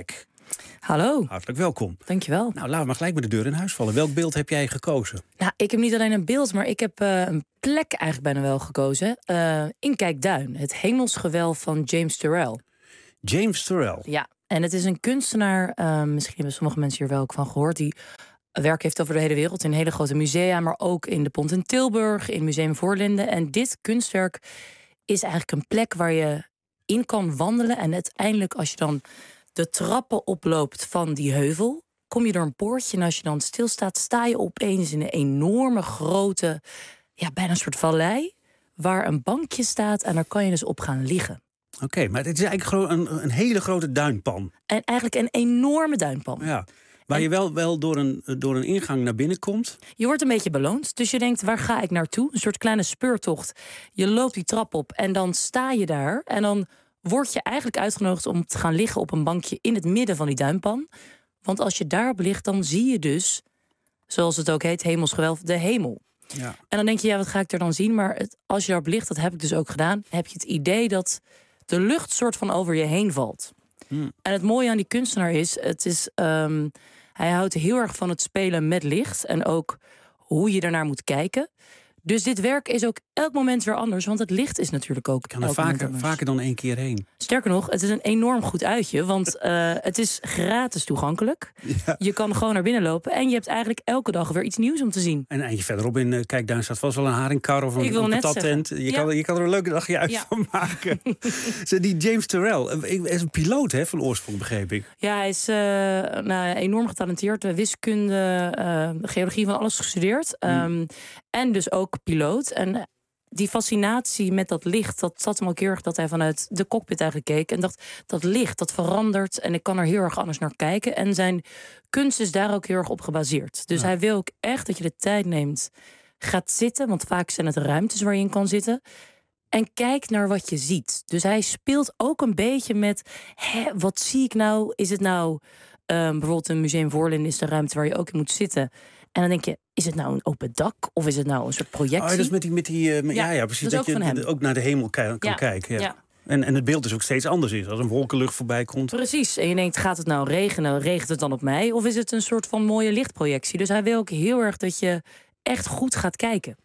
Hallo. Hartelijk welkom. Dankjewel. Nou, laten we maar gelijk met de deur in huis vallen. Welk beeld heb jij gekozen? Nou, ik heb niet alleen een beeld, maar ik heb uh, een plek eigenlijk bijna wel gekozen. Uh, in Kijkduin, het hemelsgewelf van James Turrell. James Turrell? Ja, en het is een kunstenaar, uh, misschien hebben sommige mensen hier wel ook van gehoord, die werk heeft over de hele wereld in hele grote musea, maar ook in de Pont in Tilburg, in Museum Voorlinden. En dit kunstwerk is eigenlijk een plek waar je in kan wandelen. En uiteindelijk, als je dan de trappen oploopt van die heuvel, kom je door een poortje. En als je dan stilstaat, sta je opeens in een enorme grote, ja, bijna een soort vallei, waar een bankje staat en daar kan je dus op gaan liggen. Oké, okay, maar het is eigenlijk een, een hele grote duinpan. En eigenlijk een enorme duinpan. Ja. Waar je wel, wel door, een, door een ingang naar binnen komt. Je wordt een beetje beloond. Dus je denkt, waar ga ik naartoe? Een soort kleine speurtocht. Je loopt die trap op en dan sta je daar. En dan word je eigenlijk uitgenodigd om te gaan liggen op een bankje in het midden van die duinpan. Want als je daarop ligt, dan zie je dus, zoals het ook heet, hemelsgewelf, de hemel. Ja. En dan denk je, ja, wat ga ik er dan zien? Maar het, als je daarop ligt, dat heb ik dus ook gedaan, heb je het idee dat de lucht soort van over je heen valt. Hmm. En het mooie aan die kunstenaar is, het is um, hij houdt heel erg van het spelen met licht en ook hoe je daarnaar moet kijken. Dus dit werk is ook elk moment weer anders, want het licht is natuurlijk ook. Ik kan er vaker, vaker dan één keer heen. Sterker nog, het is een enorm goed uitje, want uh, het is gratis toegankelijk. Ja. Je kan gewoon naar binnen lopen en je hebt eigenlijk elke dag weer iets nieuws om te zien. En een eindje verderop in uh, Kijkduin staat vast wel een haringkar of een, een patattent. Je, ja. kan, je kan er een leuke dagje uit ja. van maken. Zo, die James Turrell is een piloot, hè, van oorsprong, begreep ik. Ja, hij is uh, nou, enorm getalenteerd. Wiskunde, uh, geologie, van alles gestudeerd. Hmm. Um, en dus ook piloot. En die fascinatie met dat licht, dat zat hem ook heel erg dat hij vanuit de cockpit eigenlijk keek en dacht, dat licht, dat verandert en ik kan er heel erg anders naar kijken. En zijn kunst is daar ook heel erg op gebaseerd. Dus ja. hij wil ook echt dat je de tijd neemt, gaat zitten, want vaak zijn het ruimtes waar je in kan zitten, en kijk naar wat je ziet. Dus hij speelt ook een beetje met, hè, wat zie ik nou? Is het nou, um, bijvoorbeeld een Museum Voorlinden is de ruimte waar je ook in moet zitten. En dan denk je, is het nou een open dak of is het nou een soort projectie? Oh, dat is met die, met die uh, met, ja, ja, ja, precies. Dat, dat je ook, ook naar de hemel kan ja. kijken. Ja. Ja. En, en het beeld dus ook steeds anders is. Als een wolkenlucht voorbij komt. Precies. En je denkt, gaat het nou regenen? Regent het dan op mij? Of is het een soort van mooie lichtprojectie? Dus hij wil ook heel erg dat je echt goed gaat kijken.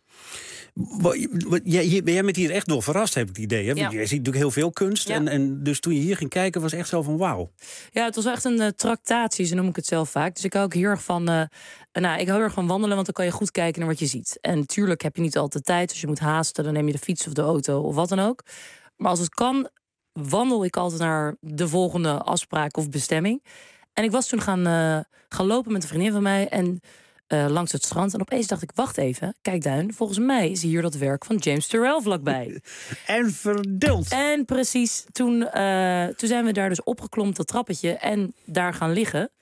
Jij bent hier echt door verrast, heb ik het idee. Hè? Ja. Je ziet natuurlijk heel veel kunst. Ja. En, en dus toen je hier ging kijken, was echt zo van wauw. Ja, het was echt een uh, tractatie, zo noem ik het zelf vaak. Dus ik hou ook heel erg van, uh, nou, ik hou heel erg van wandelen, want dan kan je goed kijken naar wat je ziet. En natuurlijk heb je niet altijd de tijd, dus je moet haasten. Dan neem je de fiets of de auto of wat dan ook. Maar als het kan, wandel ik altijd naar de volgende afspraak of bestemming. En ik was toen gaan, uh, gaan lopen met een vriendin van mij en Uh, langs het strand. En opeens dacht ik, wacht even, Kijkduin, volgens mij is hier dat werk van James Turrell vlakbij. En verdeeld. En precies, toen, uh, toen zijn we daar dus opgeklomd, dat trappetje, en daar gaan liggen.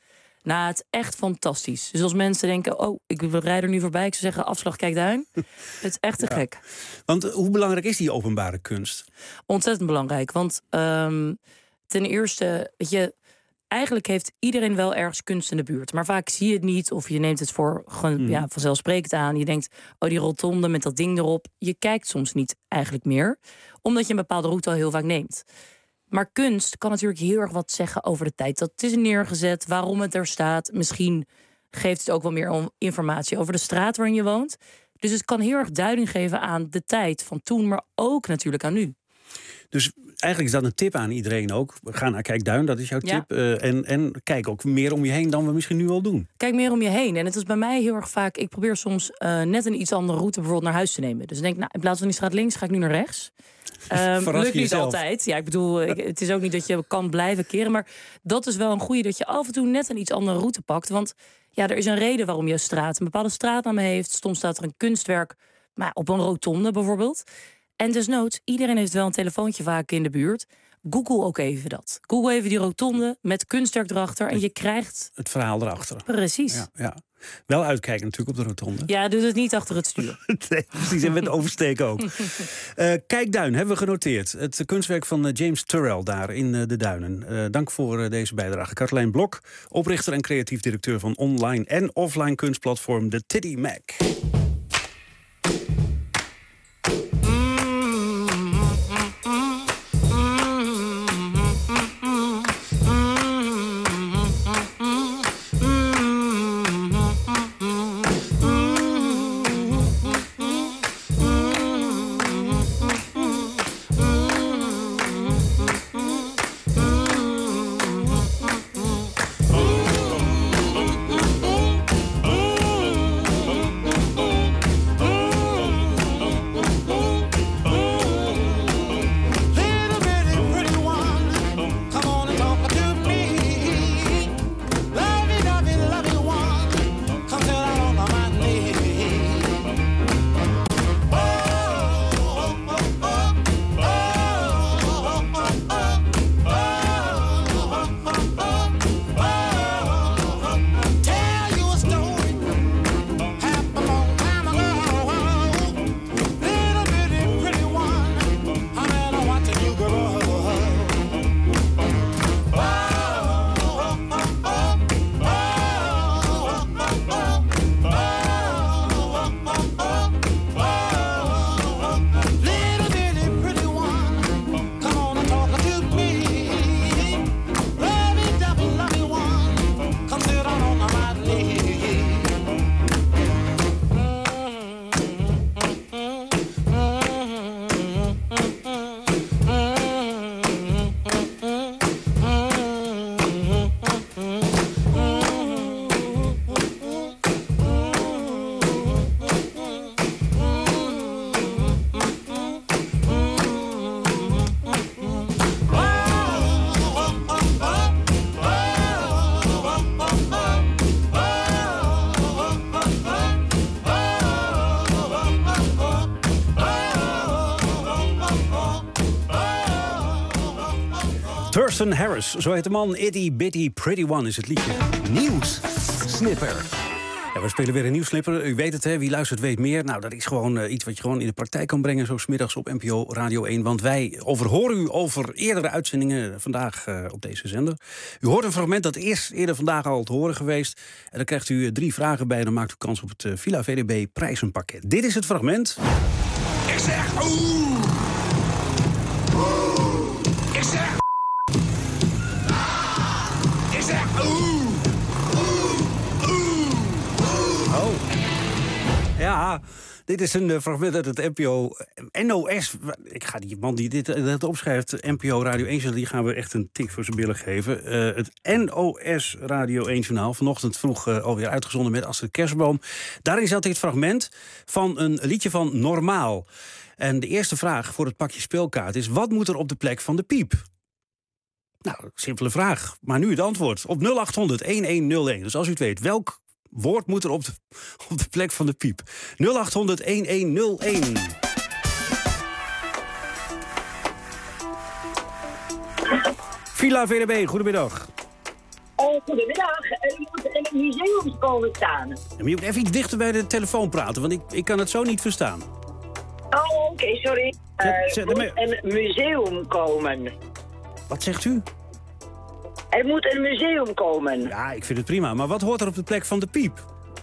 Nou, het is echt fantastisch. Dus als mensen denken, oh, ik rijd er nu voorbij. Ik zou zeggen, afslag Kijkduin. Het is echt te Ja. gek. Want uh, hoe belangrijk is die openbare kunst? Ontzettend belangrijk. Want um, ten eerste, weet je, eigenlijk heeft iedereen wel ergens kunst in de buurt. Maar vaak zie je het niet of je neemt het voor gewoon, Mm. ja, vanzelfsprekend aan. Je denkt, oh, die rotonde met dat ding erop. Je kijkt soms niet eigenlijk meer. Omdat je een bepaalde route al heel vaak neemt. Maar kunst kan natuurlijk heel erg wat zeggen over de tijd dat het is neergezet, waarom het er staat. Misschien geeft het ook wel meer om- informatie over de straat waarin je woont. Dus het kan heel erg duiding geven aan de tijd van toen, maar ook natuurlijk aan nu. Dus eigenlijk is dat een tip aan iedereen ook. Ga naar Kijkduin, dat is jouw Ja. tip. Uh, en, en kijk ook meer om je heen dan we misschien nu al doen. Kijk meer om je heen. En het is bij mij heel erg vaak, ik probeer soms uh, net een iets andere route bijvoorbeeld naar huis te nemen. Dus ik denk, nou, in plaats van die straat links ga ik nu naar rechts. Um, Verras lukt je niet jezelf. altijd. Ja, ik bedoel, ik, het is ook niet dat je kan blijven keren. Maar dat is wel een goede, dat je af en toe net een iets andere route pakt. Want ja, er is een reden waarom je straat een bepaalde straatnaam heeft. Soms staat er een kunstwerk, maar op een rotonde bijvoorbeeld. En desnoods, iedereen heeft wel een telefoontje vaak in de buurt. Google ook even dat. Google even die rotonde met kunstwerk erachter en je krijgt Het verhaal erachter. precies. Ja, ja. Wel uitkijken natuurlijk op de rotonde. Ja, doe het niet achter het stuur. Nee, precies, en met oversteken ook. Uh, Kijkduin hebben we genoteerd. Het kunstwerk van uh, James Turrell daar in uh, de Duinen. Uh, dank voor uh, deze bijdrage. Carolijn Blok, oprichter en creatief directeur van online en offline kunstplatform The Tiddy Mac. Thurston Harris, zo heet de man. Itty Bitty Pretty One is het liedje. Nieuws. Snipper. Ja, we spelen weer een nieuwslipper. U weet het, hè? Wie luistert weet meer. Nou, dat is gewoon uh, iets wat je gewoon in de praktijk kan brengen, zo 's middags op N P O Radio één. Want wij overhoren u over eerdere uitzendingen vandaag uh, op deze zender. U hoort een fragment dat is eerder vandaag al te horen geweest. En dan krijgt u drie vragen bij en dan maakt u kans op het uh, Villa V D B prijzenpakket. Dit is het fragment. Ik zeg oeh! Ik zeg... Ik zeg oeh! Oh. Ja, dit is een uh, fragment uit het N P O N O S. Ik ga die man die dit, dit opschrijft, N P O Radio één, die gaan we echt een tik voor zijn billen geven. Uh, het N O S Radio één-journaal, vanochtend vroeg uh, alweer uitgezonden met Astrid Kersenboom. Daarin zat dit fragment van een liedje van Normaal. En de eerste vraag voor het pakje speelkaart is: wat moet er op de plek van de piep? Nou, simpele vraag, maar nu het antwoord. Op nul acht honderd elfhonderd. Dus als u het weet, welk woord moet er op de, op de plek van de piep? nul acht honderd elfhonderd. Villa V D B, goedemiddag. Oh, goedemiddag. U moet in het museum komen staan. Ja, maar je moet even iets dichter bij de telefoon praten, want ik, ik kan het zo niet verstaan. Oh, oké, okay, sorry. Zet, uh, zet er moet in het museum komen. Wat zegt u? Er moet een museum komen. Ja, ik vind het prima. Maar wat hoort er op de plek van de piep?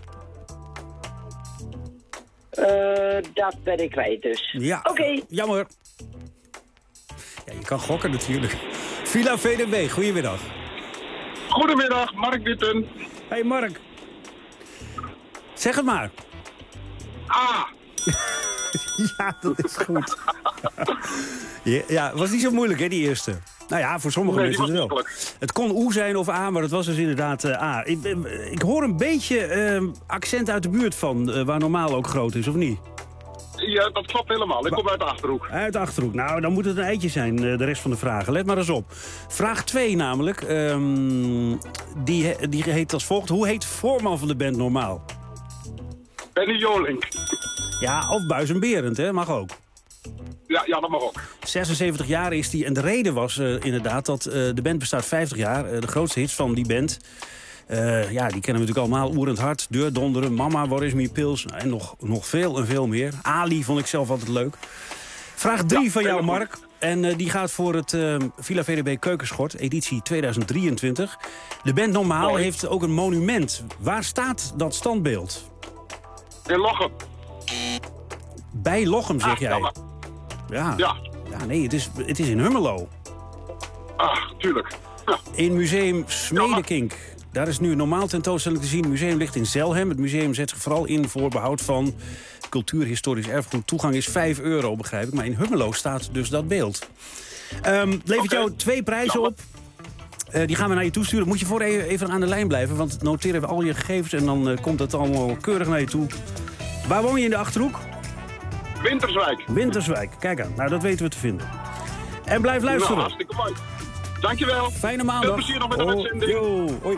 Uh, dat ben ik kwijt dus. Ja, oké. Okay. Jammer. Ja, je kan gokken natuurlijk. Villa V D B, goedemiddag. Goedemiddag, Mark Witten. Hey Mark. Zeg het maar. A. Ja, dat is goed. Ja, het was niet zo moeilijk, hè, die eerste. Nou ja, voor sommige nee, mensen wel. Makkelijk. Het kon oe zijn of a, maar het was dus inderdaad uh, a. Ik, ik hoor een beetje uh, accent uit de buurt van, uh, waar normaal ook groot is, of niet? Ja, dat klopt helemaal. Ik kom uit de Achterhoek. Uit de Achterhoek. Nou, dan moet het een eitje zijn, uh, de rest van de vragen. Let maar eens op. Vraag twee namelijk. Um, die, die heet als volgt. Hoe heet voorman van de band normaal? Benny Jolink. Ja, of Buis en Berend, hè? Mag ook. Ja, ja, dat mag ook. zesenzeventig jaar is die. En de reden was uh, inderdaad dat uh, de band bestaat vijftig jaar. Uh, de grootste hits van die band. Uh, ja, die kennen we natuurlijk allemaal. Oerend Hart, Deurdonderen, Mama, Waar is mijn pils? Nou, en nog, nog veel en veel meer. Ali vond ik zelf altijd leuk. Vraag drie ja, van jou, Mark. En uh, die gaat voor het uh, Villa V D B Keukenschort, editie tweeduizend drieëntwintig. De band Normaal Mooi. heeft ook een monument. Waar staat dat standbeeld? In Lochem. Bij Lochem, zeg ah, jij? Jammer. Ja. ja. Ja, nee, het is, het is in Hummelo. Ah, tuurlijk. Ja. In museum Smedekink. Daar is nu een normaal tentoonstelling te zien. Het museum ligt in Zelhem. Het museum zet zich vooral in voor behoud van cultuurhistorisch erfgoed. Toegang is vijf euro, begrijp ik. Maar in Hummelo staat dus dat beeld. Um, levert okay. jou twee prijzen op. Uh, die gaan we naar je toesturen. Moet je voor even, even aan de lijn blijven. Want noteren we al je gegevens en dan uh, komt het allemaal keurig naar je toe. Waar woon je in de Achterhoek? Winterswijk. Winterswijk. Kijk aan. Nou, dat weten we te vinden. En blijf luisteren. Nou, hartstikke mooi. Dankjewel. Fijne maandag. Veel plezier nog met de oh, uitzending. Yo, hoi.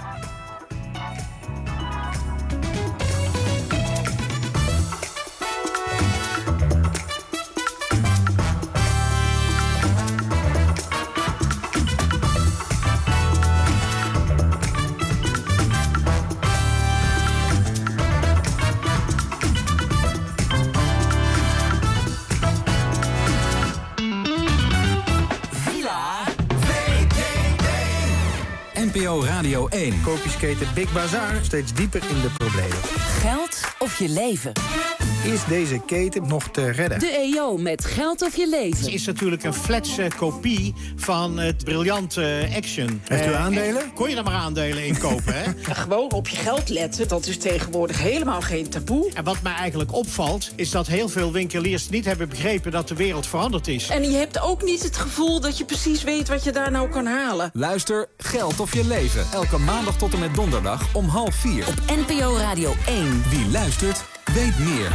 N P O Radio één. Koopjesketen Big Bazaar steeds dieper in de problemen. Geld of je leven? Is deze keten nog te redden? De E O met Geld of je leven. Het is natuurlijk een fletse kopie van het briljante Action. Heeft u aandelen? Uh, kon je er maar aandelen in kopen, hè? Ja, gewoon op je geld letten, dat is tegenwoordig helemaal geen taboe. En wat mij eigenlijk opvalt, is dat heel veel winkeliers niet hebben begrepen dat de wereld veranderd is. En je hebt ook niet het gevoel dat je precies weet wat je daar nou kan halen. Luister Geld of je leven. Elke maandag tot en met donderdag om half vier. Op N P O Radio één. Wie luistert, weet meer.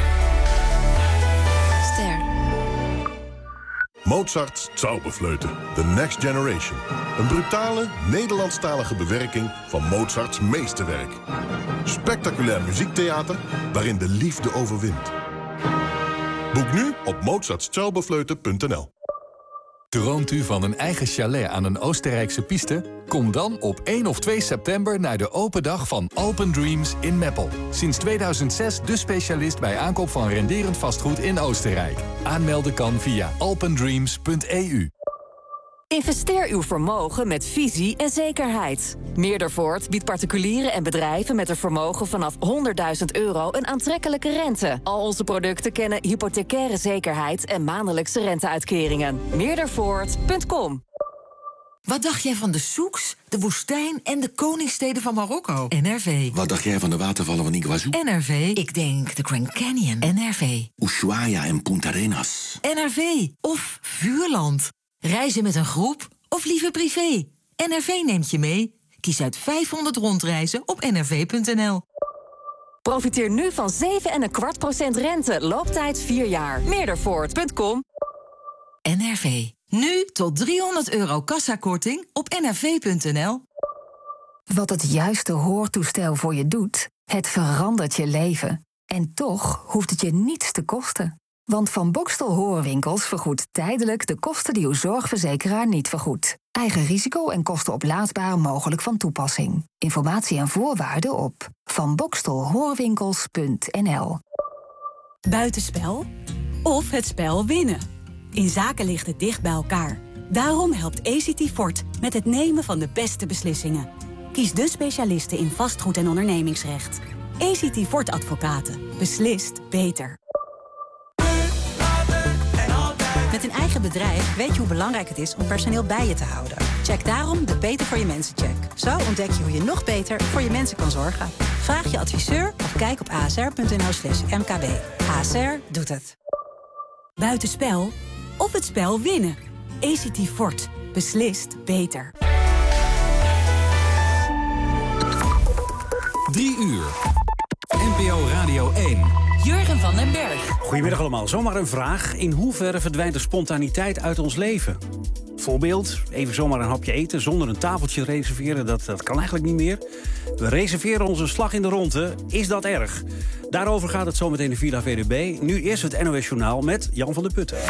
Ster. Mozart's Zauberflöte, The Next Generation. Een brutale, Nederlandstalige bewerking van Mozarts meesterwerk. Spectaculair muziektheater waarin de liefde overwint. Boek nu op mozartszauberflöte punt n l. Droomt u van een eigen chalet aan een Oostenrijkse piste? Kom dan op één of twee september naar de open dag van Alpen Dreams in Meppel. Sinds tweeduizend zes de specialist bij aankoop van renderend vastgoed in Oostenrijk. Aanmelden kan via alpendreams punt e u. Investeer uw vermogen met visie en zekerheid. Meerdervoort biedt particulieren en bedrijven met een vermogen vanaf honderdduizend euro een aantrekkelijke rente. Al onze producten kennen hypothecaire zekerheid en maandelijkse renteuitkeringen. Meerdervoort punt com. Wat dacht jij van de souks, de woestijn en de koningssteden van Marokko? N R V. Wat dacht jij van de watervallen van Iguazu? N R V. Ik denk de Grand Canyon. N R V. Ushuaia en Punta Arenas. N R V. Of Vuurland. Reizen met een groep of liever privé? N R V neemt je mee. Kies uit vijfhonderd rondreizen op n r v punt n l. Profiteer nu van zeven komma vijf procent rente. Looptijd vier jaar. Meerdervoort punt com. N R V. Nu tot driehonderd euro kassakorting op n r v punt n l. Wat het juiste hoortoestel voor je doet, het verandert je leven. En toch hoeft het je niets te kosten. Want Van Bokstel Hoorwinkels vergoedt tijdelijk de kosten die uw zorgverzekeraar niet vergoedt. Eigen risico en kosten oplaadbaar mogelijk van toepassing. Informatie en voorwaarden op van boxtel hoorwinkels punt n l. Buitenspel of het spel winnen. In zaken ligt het dicht bij elkaar. Daarom helpt A C T Fort met het nemen van de beste beslissingen. Kies de specialisten in vastgoed en ondernemingsrecht. A C T Fort Advocaten. Beslist beter. Met een eigen bedrijf weet je hoe belangrijk het is om personeel bij je te houden. Check daarom de Beter voor je mensen check. Zo ontdek je hoe je nog beter voor je mensen kan zorgen. Vraag je adviseur of kijk op a s r punt n l slash m k b. A S R doet het. Buitenspel of het spel winnen. A C T Fort. Beslist beter. Drie uur. N P O Radio één. Jurgen van den Berg. Goedemiddag allemaal. Zomaar een vraag. In hoeverre verdwijnt de spontaniteit uit ons leven? Voorbeeld, even zomaar een hapje eten zonder een tafeltje reserveren. Dat, dat kan eigenlijk niet meer. We reserveren ons een slag in de ronde. Is dat erg? Daarover gaat het zometeen in Villa V D B. Nu eerst het N O S Journaal met Jan van der Putten.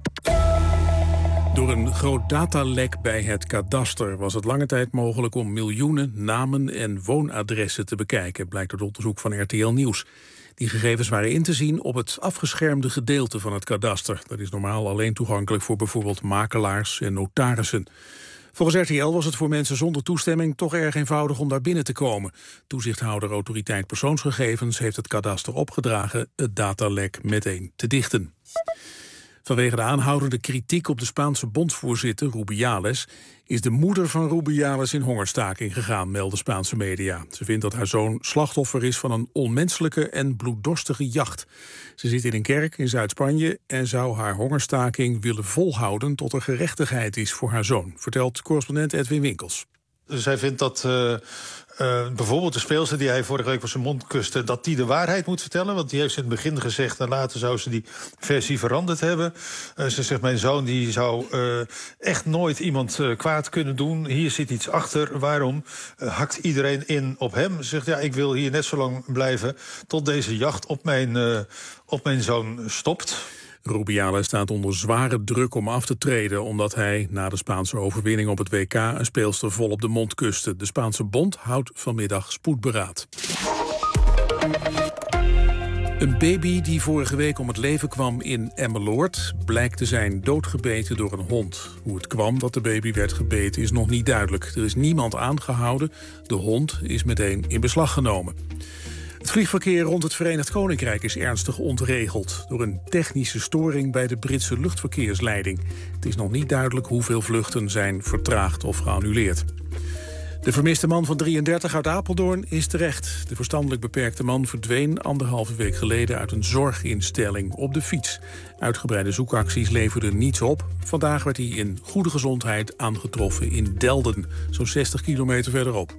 Door een groot datalek bij het kadaster was het lange tijd mogelijk om miljoenen namen en woonadressen te bekijken, blijkt uit onderzoek van R T L Nieuws. Die gegevens waren in te zien op het afgeschermde gedeelte van het kadaster. Dat is normaal alleen toegankelijk voor bijvoorbeeld makelaars en notarissen. Volgens R T L was het voor mensen zonder toestemming toch erg eenvoudig om daar binnen te komen. Toezichthouder Autoriteit Persoonsgegevens heeft het kadaster opgedragen het datalek meteen te dichten. Vanwege de aanhoudende kritiek op de Spaanse bondsvoorzitter Rubiales is de moeder van Rubiales in hongerstaking gegaan, melden Spaanse media. Ze vindt dat haar zoon slachtoffer is van een onmenselijke en bloeddorstige jacht. Ze zit in een kerk in Zuid-Spanje en zou haar hongerstaking willen volhouden tot er gerechtigheid is voor haar zoon, vertelt correspondent Edwin Winkels. Zij vindt dat uh, uh, bijvoorbeeld de speelster die hij vorige week op zijn mond kuste, dat die de waarheid moet vertellen. Want die heeft ze in het begin gezegd en later zou ze die versie veranderd hebben. Uh, ze zegt, mijn zoon die zou uh, echt nooit iemand uh, kwaad kunnen doen. Hier zit iets achter. Waarom uh, hakt iedereen in op hem? Ze zegt, ja, ik wil hier net zo lang blijven tot deze jacht op mijn, uh, op mijn zoon stopt. Rubiales staat onder zware druk om af te treden, omdat hij na de Spaanse overwinning op het W K een speelster vol op de mond kuste. De Spaanse bond houdt vanmiddag spoedberaad. Een baby die vorige week om het leven kwam in Emmeloord blijkt te zijn doodgebeten door een hond. Hoe het kwam dat de baby werd gebeten is nog niet duidelijk. Er is niemand aangehouden. De hond is meteen in beslag genomen. Het vliegverkeer rond het Verenigd Koninkrijk is ernstig ontregeld door een technische storing bij de Britse luchtverkeersleiding. Het is nog niet duidelijk hoeveel vluchten zijn vertraagd of geannuleerd. De vermiste man van drieëndertig uit Apeldoorn is terecht. De verstandelijk beperkte man verdween anderhalve week geleden uit een zorginstelling op de fiets. Uitgebreide zoekacties leverden niets op. Vandaag werd hij in goede gezondheid aangetroffen in Delden, zo'n zestig kilometer verderop.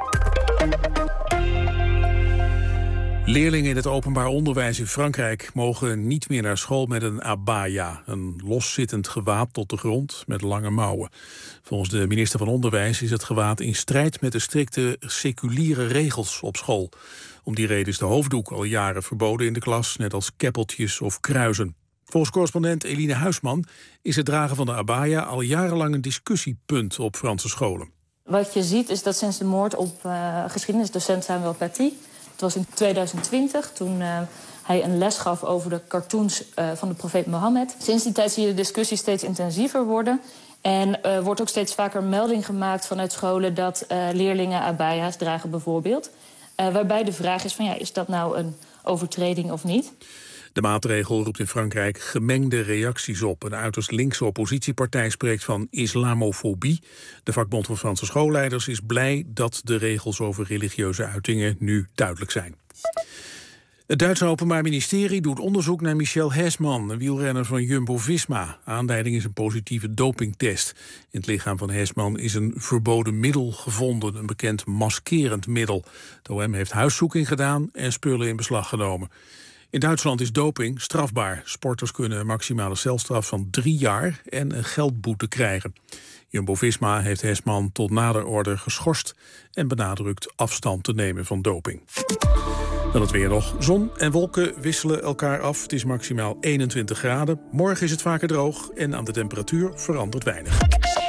Leerlingen in het openbaar onderwijs in Frankrijk mogen niet meer naar school met een abaya, een loszittend gewaad tot de grond met lange mouwen. Volgens de minister van Onderwijs is het gewaad in strijd met de strikte seculiere regels op school. Om die reden is de hoofddoek al jaren verboden in de klas, net als keppeltjes of kruisen. Volgens correspondent Eline Huisman is het dragen van de abaya al jarenlang een discussiepunt op Franse scholen. Wat je ziet is dat sinds de moord op uh, geschiedenisdocent Samuel Paty, het was in tweeduizend twintig, toen uh, hij een les gaf over de cartoons uh, van de profeet Mohammed. Sinds die tijd zie je de discussie steeds intensiever worden. En uh, wordt ook steeds vaker melding gemaakt vanuit scholen dat uh, leerlingen abaya's dragen bijvoorbeeld. Uh, waarbij de vraag is van, ja, is dat nou een overtreding of niet? De maatregel roept in Frankrijk gemengde reacties op. Een uiterst linkse oppositiepartij spreekt van islamofobie. De vakbond van Franse schoolleiders is blij dat de regels over religieuze uitingen nu duidelijk zijn. Het Duitse Openbaar Ministerie doet onderzoek naar Michel Hesman, een wielrenner van Jumbo-Visma. Aanleiding is een positieve dopingtest. In het lichaam van Hesman is een verboden middel gevonden, een bekend maskerend middel. Het O M heeft huiszoeking gedaan en spullen in beslag genomen. In Duitsland is doping strafbaar. Sporters kunnen een maximale celstraf van drie jaar en een geldboete krijgen. Jumbo-Visma heeft Hesman tot nader orde geschorst en benadrukt afstand te nemen van doping. Dan het weer nog. Zon en wolken wisselen elkaar af. Het is maximaal eenentwintig graden. Morgen is het vaker droog en aan de temperatuur verandert weinig.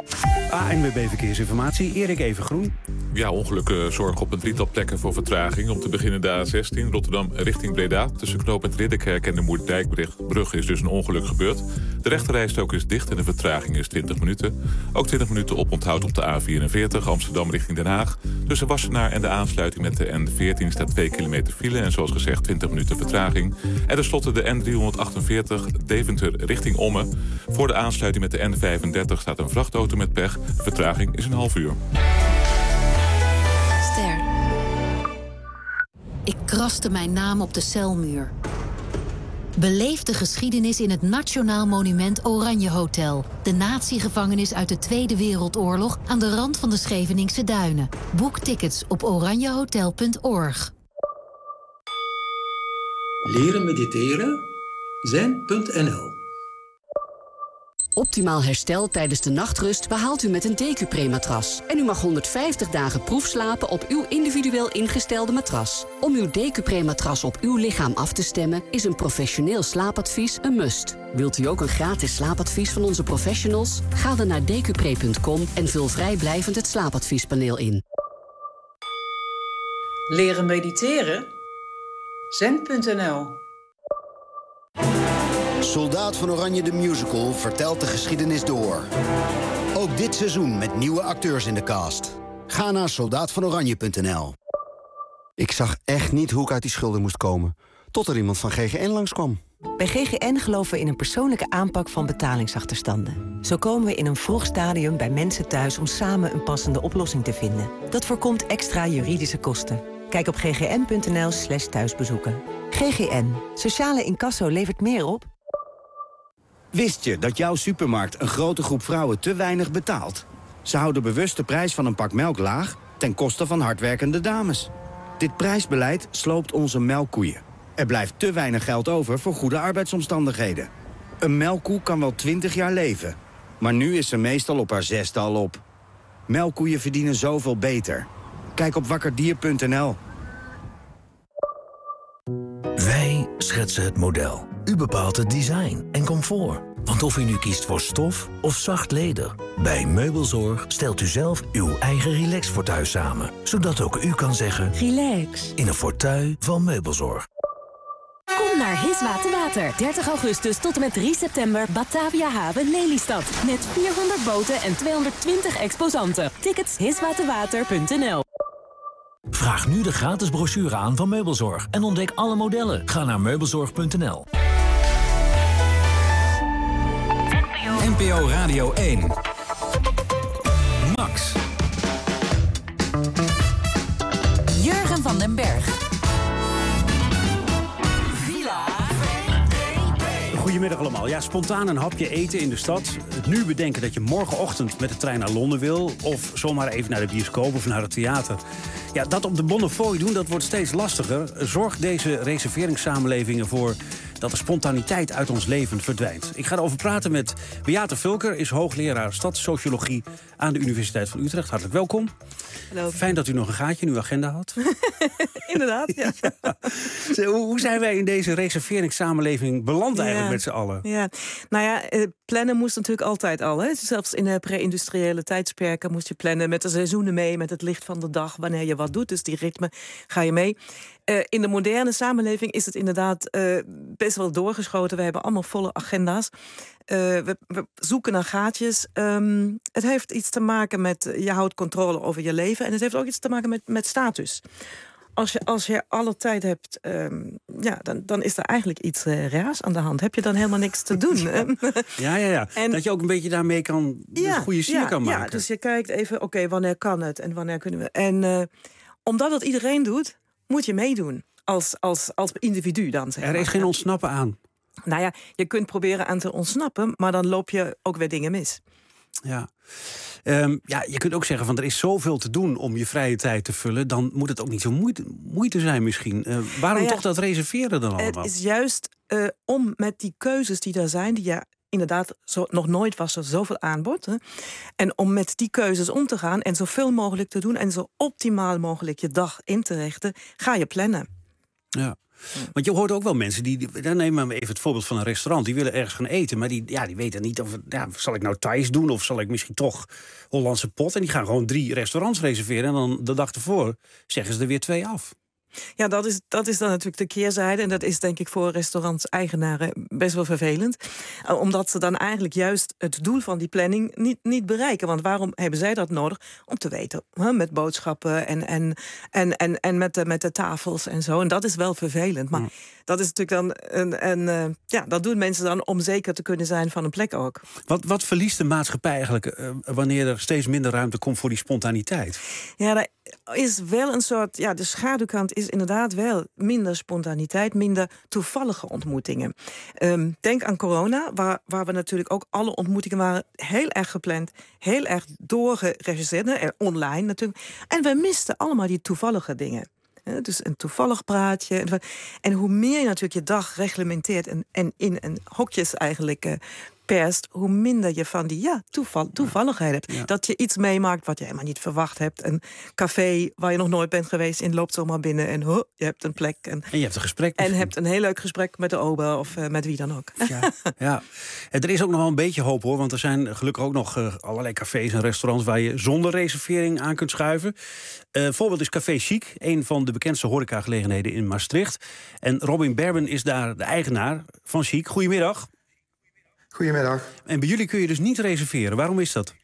A N W B Verkeersinformatie, Erik Evengroen. Ja, ongelukken zorgen op een drietal plekken voor vertraging. Om te beginnen de A zestien, Rotterdam richting Breda. Tussen knooppunt Ridderkerk en de Moerdijkbrug is dus een ongeluk gebeurd. De rechterrijstrook is dicht en de vertraging is twintig minuten. Ook twintig minuten oponthoud op de A vierenveertig, Amsterdam richting Den Haag. Tussen Wassenaar en de aansluiting met de N veertien staat twee kilometer file. En zoals gezegd twintig minuten vertraging. En tenslotte de N driehonderdachtenveertig, Deventer richting Ommen. Voor de aansluiting met de N vijfendertig staat een vrachtauto met pech. De vertraging is een half uur. Ster. Ik kraste mijn naam op de celmuur. Beleef de geschiedenis in het Nationaal Monument Oranje Hotel. De natiegevangenis uit de Tweede Wereldoorlog aan de rand van de Scheveningse duinen. Boek tickets op oranjehotel punt org. Leren mediteren? zen punt n l. Optimaal herstel tijdens de nachtrust behaalt u met een Decupré-matras. En u mag honderdvijftig dagen proefslapen op uw individueel ingestelde matras. Om uw Decupré-matras op uw lichaam af te stemmen is een professioneel slaapadvies een must. Wilt u ook een gratis slaapadvies van onze professionals? Ga dan naar decupré punt com en vul vrijblijvend het slaapadviespaneel in. Leren mediteren? zen punt n l. Soldaat van Oranje de Musical vertelt de geschiedenis door. Ook dit seizoen met nieuwe acteurs in de cast. Ga naar soldaat van oranje punt n l. Ik zag echt niet hoe ik uit die schulden moest komen. Tot er iemand van G G N langskwam. Bij G G N geloven we in een persoonlijke aanpak van betalingsachterstanden. Zo komen we in een vroeg stadium bij mensen thuis om samen een passende oplossing te vinden. Dat voorkomt extra juridische kosten. Kijk op ggn punt n l slash thuisbezoeken. G G N. Sociale incasso levert meer op. Wist je dat jouw supermarkt een grote groep vrouwen te weinig betaalt? Ze houden bewust de prijs van een pak melk laag ten koste van hardwerkende dames. Dit prijsbeleid sloopt onze melkkoeien. Er blijft te weinig geld over voor goede arbeidsomstandigheden. Een melkkoe kan wel twintig jaar leven, maar nu is ze meestal op haar zesde al op. Melkkoeien verdienen zoveel beter. Kijk op wakkerdier punt n l. Wij schetsen het model. U bepaalt het design en comfort. Want of u nu kiest voor stof of zacht leder, bij Meubelzorg stelt u zelf uw eigen relax-fauteuil samen. Zodat ook u kan zeggen: relax in een fauteuil van Meubelzorg. Kom naar Hiswa Water. dertig augustus tot en met drie september Batavia Haven Lelystad. Met vierhonderd boten en tweehonderdtwintig exposanten. Tickets hiswaterwater punt n l. Vraag nu de gratis brochure aan van Meubelzorg en ontdek alle modellen. Ga naar meubelzorg punt n l. N P O Radio één. Max. Jurgen van den Berg. Goedemiddag allemaal. Ja, spontaan een hapje eten in de stad. Het nu bedenken dat je morgenochtend met de trein naar Londen wil, of zomaar even naar de bioscoop of naar het theater. Ja, dat op de Bonnefoy doen, dat wordt steeds lastiger. Zorgt deze reserveringssamenleving ervoor dat de spontaniteit uit ons leven verdwijnt? Ik ga erover praten met Beate Vulker, is hoogleraar stadssociologie aan de Universiteit van Utrecht. Hartelijk welkom. Hallo. Fijn dat u nog een gaatje in uw agenda had. Inderdaad, ja. ja. Hoe zijn wij in deze reserveringssamenleving beland eigenlijk ja. met z'n allen? Ja, nou ja, plannen moest natuurlijk altijd al. Hè. Zelfs in de pre-industriële tijdsperken moest je plannen met de seizoenen mee, met het licht van de dag, wanneer je wat doet. Dus die ritme ga je mee. Uh, in de moderne samenleving is het inderdaad uh, best wel doorgeschoten. We hebben allemaal volle agenda's. Uh, we, we zoeken naar gaatjes. Um, het heeft iets te maken met, je houdt controle over je leven. En het heeft ook iets te maken met, met status. Als je, als je alle tijd hebt, um, ja, dan, dan is er eigenlijk iets uh, raars aan de hand. Heb je dan helemaal niks te doen? ja, ja, ja. ja. En, dat je ook een beetje daarmee kan, ja, een goede sier ja, kan maken. Ja, dus je kijkt even, oké, okay, wanneer kan het en wanneer kunnen we... En uh, omdat dat iedereen doet, moet je meedoen. Als, als, als individu dan, zeg maar. Er is geen ontsnappen aan. Nou ja, je kunt proberen aan te ontsnappen, maar dan loop je ook weer dingen mis. Ja. Um, ja, je kunt ook zeggen van er is zoveel te doen om je vrije tijd te vullen, dan moet het ook niet zo moeite, moeite zijn misschien. Uh, waarom nou ja, toch dat reserveren dan allemaal? Het is juist uh, om met die keuzes die er zijn, die ja inderdaad zo, nog nooit was er zoveel aanbod. Hè? En om met die keuzes om te gaan en zoveel mogelijk te doen en zo optimaal mogelijk je dag in te richten, ga je plannen. Ja. Want je hoort ook wel mensen, die, dan nemen we even het voorbeeld van een restaurant. Die willen ergens gaan eten, maar die, ja, die weten niet of... Ja, zal ik nou Thais doen of zal ik misschien toch Hollandse pot? En die gaan gewoon drie restaurants reserveren. En dan de dag ervoor zeggen ze er weer twee af. Ja, dat is, dat is dan natuurlijk de keerzijde. En dat is denk ik voor restaurants-eigenaren best wel vervelend. Uh, omdat ze dan eigenlijk juist het doel van die planning niet, niet bereiken. Want waarom hebben zij dat nodig? Om te weten, huh, met boodschappen en, en, en, en, en met, de, met de tafels en zo. En dat is wel vervelend. Maar ja. dat is natuurlijk dan een, een, uh, ja, dat doen mensen dan om zeker te kunnen zijn van een plek ook. Wat, wat verliest de maatschappij eigenlijk uh, wanneer er steeds minder ruimte komt voor die spontaniteit? Ja, er is wel een soort... Ja, de schaduwkant is inderdaad wel minder spontaniteit, minder toevallige ontmoetingen. Um, denk aan corona, waar, waar we natuurlijk ook alle ontmoetingen waren heel erg gepland, heel erg doorgeregisseerd, en online natuurlijk. En we misten allemaal die toevallige dingen. He, dus een toevallig praatje. En, en hoe meer je natuurlijk je dag reglementeert en, en in een hokjes eigenlijk... Uh, perst, hoe minder je van die ja, toeval, toevalligheid hebt. Ja. Dat je iets meemaakt wat je helemaal niet verwacht hebt. Een café waar je nog nooit bent geweest en loopt zomaar binnen en huh, je hebt een plek. En, en je hebt een gesprek. En misschien. hebt een heel leuk gesprek met de ober of uh, met wie dan ook. Ja, ja. En er is ook nog wel een beetje hoop hoor, want er zijn gelukkig ook nog uh, allerlei cafés en restaurants waar je zonder reservering aan kunt schuiven. Uh, voorbeeld is Café Chic, een van de bekendste horecagelegenheden in Maastricht. En Robin Berben is daar de eigenaar van Chic. Goedemiddag. Goedemiddag. En bij jullie kun je dus niet reserveren. Waarom is dat?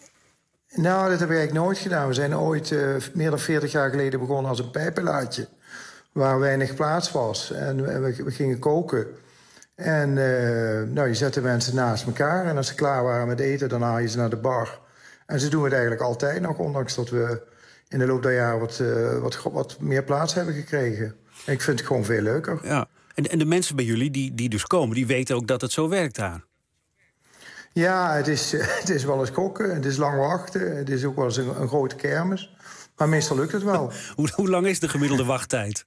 Nou, dat heb ik eigenlijk nooit gedaan. We zijn ooit uh, meer dan veertig jaar geleden begonnen als een pijpenlaadje. Waar weinig plaats was. En we, we gingen koken. En uh, nou, je zette mensen naast elkaar. En als ze klaar waren met eten, dan haal je ze naar de bar. En zo doen we het eigenlijk altijd nog. Ondanks dat we in de loop der jaren wat, uh, wat, wat meer plaats hebben gekregen. En ik vind het gewoon veel leuker. Ja. En, en de mensen bij jullie die, die dus komen, die weten ook dat het zo werkt daar. Ja, het is, het is wel eens koken, het is lang wachten, het is ook wel eens een, een grote kermis. Maar meestal lukt het wel. hoe, hoe lang is de gemiddelde wachttijd?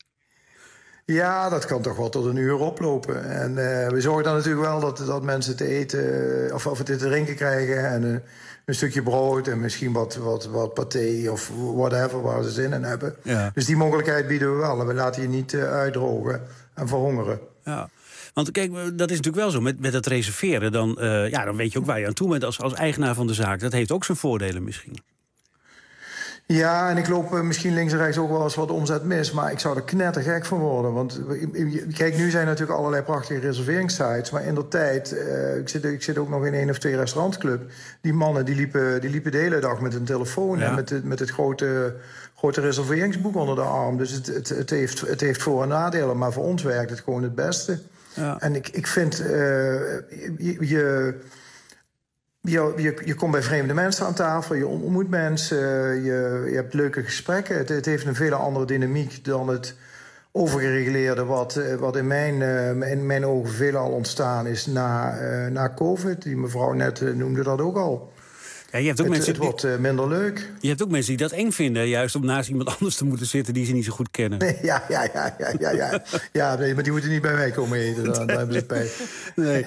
Ja, dat kan toch wel tot een uur oplopen. En uh, we zorgen dan natuurlijk wel dat, dat mensen te eten of, of het te drinken krijgen. En uh, een stukje brood en misschien wat, wat, wat paté of whatever waar ze zin in hebben. Ja. Dus die mogelijkheid bieden we wel. En we laten je niet uh, uitdrogen en verhongeren. Ja. Want kijk, dat is natuurlijk wel zo. Met, met het reserveren, dan, uh, ja, dan weet je ook waar je aan toe bent als, als eigenaar van de zaak. Dat heeft ook zijn voordelen misschien. Ja, en ik loop uh, misschien links en rechts ook wel eens wat omzet mis. Maar ik zou er knettergek van worden. Want kijk, nu zijn natuurlijk allerlei prachtige reserveringssites. Maar in de tijd, uh, ik, zit, ik zit ook nog in één of twee restaurantclub. Die mannen die liepen, die liepen de hele dag met een telefoon. Ja. En met, de, met het grote, grote reserveringsboek onder de arm. Dus het, het, het, heeft, het heeft voor- en nadelen. Maar voor ons werkt het gewoon het beste. Ja. En ik, ik vind, uh, je, je, je, je, je komt bij vreemde mensen aan tafel, je ontmoet mensen, je, je hebt leuke gesprekken. Het, het heeft een hele andere dynamiek dan het overgereguleerde wat, wat in, mijn, uh, in mijn ogen veelal ontstaan is na, uh, na COVID. Die mevrouw net uh, noemde dat ook al. Ja, je hebt ook het, mensen het wordt uh, minder leuk. Je hebt ook mensen die dat eng vinden, juist om naast iemand anders te moeten zitten die ze niet zo goed kennen. Nee, ja, ja, ja, ja, ja, ja. ja nee, maar die moeten niet bij mij komen eten, dan, dan hebben ze pijn. Nee.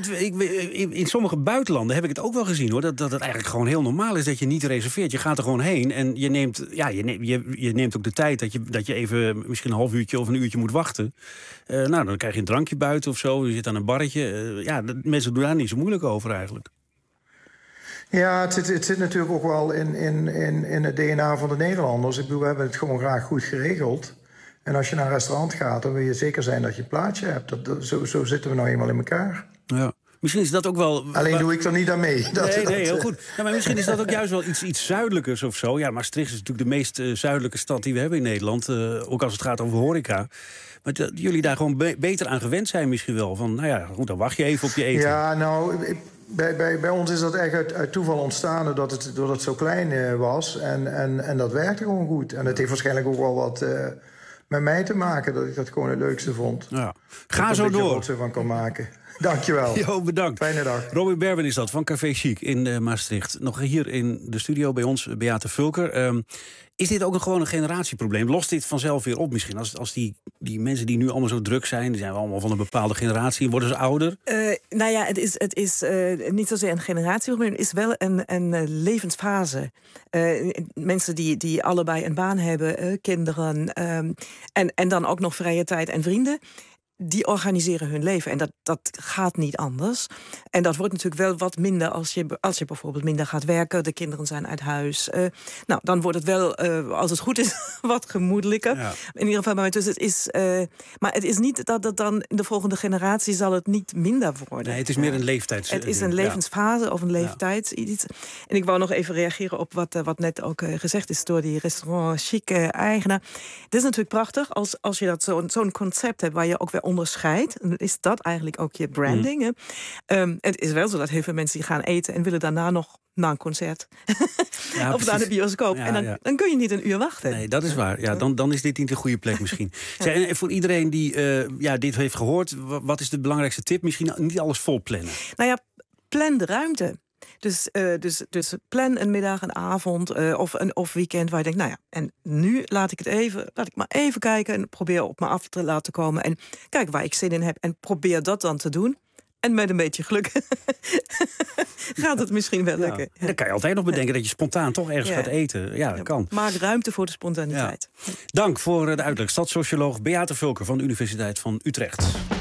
In sommige buitenlanden heb ik het ook wel gezien hoor, dat, dat het eigenlijk gewoon heel normaal is dat je niet reserveert. Je gaat er gewoon heen en je neemt, ja, je neemt, je, je neemt ook de tijd dat je, dat je even misschien een half uurtje of een uurtje moet wachten. Uh, nou, dan krijg je een drankje buiten of zo, je zit aan een barretje. Uh, ja, dat, mensen doen daar niet zo moeilijk over eigenlijk. Ja, het zit, het zit natuurlijk ook wel in, in, in, in het D N A van de Nederlanders. Ik bedoel, we hebben het gewoon graag goed geregeld. En als je naar een restaurant gaat, dan wil je zeker zijn dat je een plaatsje hebt. Dat, dat, zo, zo zitten we nou eenmaal in elkaar. Ja. Misschien is dat ook wel... Alleen doe ik er niet aan mee. Dat, nee, nee, dat, heel goed. Ja, maar misschien is dat ook juist wel iets, iets zuidelijkers of zo. Ja, Maastricht is natuurlijk de meest uh, zuidelijke stad die we hebben in Nederland. Uh, ook als het gaat over horeca. Maar dat jullie daar gewoon be- beter aan gewend zijn misschien wel. Van, nou ja, goed, dan wacht je even op je eten. Ja, nou... Ik, Bij, bij, bij ons is dat echt uit, uit toeval ontstaan doordat het, doordat het zo klein uh, was. En, en, en dat werkte gewoon goed. En het heeft waarschijnlijk ook wel wat uh, met mij te maken... dat ik dat gewoon het leukste vond. Ja. Ga zo door. Van kan maken. Dankjewel. Jo, bedankt. Fijne dag. Robin Berben is dat, van Café Chic in uh, Maastricht. Nog hier in de studio bij ons, Beate Vulker. Um, is dit ook een, gewoon een generatieprobleem? Lost dit vanzelf weer op misschien? Als, als die, die mensen die nu allemaal zo druk zijn... die zijn allemaal van een bepaalde generatie, worden ze ouder? Uh, nou ja, het is, het is uh, niet zozeer een generatieprobleem... het is wel een, een uh, levensfase. Uh, mensen die, die allebei een baan hebben, uh, kinderen... Um, en, en dan ook nog vrije tijd en vrienden... die organiseren hun leven. En dat, dat gaat niet anders. En dat wordt natuurlijk wel wat minder als je, als je bijvoorbeeld minder gaat werken. De kinderen zijn uit huis. Uh, nou, dan wordt het wel, uh, als het goed is, wat gemoedelijker. Ja. In ieder geval, maar, dus het is, uh, maar het is niet dat het dan in de volgende generatie zal het niet minder worden. Nee, het is meer een leeftijds... Het is een levensfase ja. of een leeftijd. Ja. Iets. En ik wou nog even reageren op wat, uh, wat net ook uh, gezegd is door die restaurant chic uh, eigenaar. Het is natuurlijk prachtig als, als je dat zo'n zo'n concept hebt waar je ook weer onderscheidt. Dan is dat eigenlijk ook je branding. Mm. Um, het is wel zo dat heel veel mensen die gaan eten en willen daarna nog naar een concert. Ja, of naar de bioscoop. Ja, en dan, ja. dan kun je niet een uur wachten. Nee, dat is waar. Ja, dan, dan is dit niet de goede plek misschien. Ja. Zij, en voor iedereen die uh, ja, dit heeft gehoord, wat is de belangrijkste tip? Misschien niet alles vol plannen. Nou ja, plan de ruimte. Dus, uh, dus, dus plan een middag, een avond uh, of een of weekend waar je denkt, nou ja, en nu laat ik het even, laat ik maar even kijken en probeer op me af te laten komen en kijk waar ik zin in heb en probeer dat dan te doen. En met een beetje geluk gaat het misschien wel lukken. Ja. Ja. Dan kan je altijd nog bedenken dat je spontaan toch ergens ja. gaat eten. Ja, dat kan. Maak ruimte voor de spontaniteit. Ja. Dank voor de uitleg. Stadssocioloog Beate Vulker van de Universiteit van Utrecht.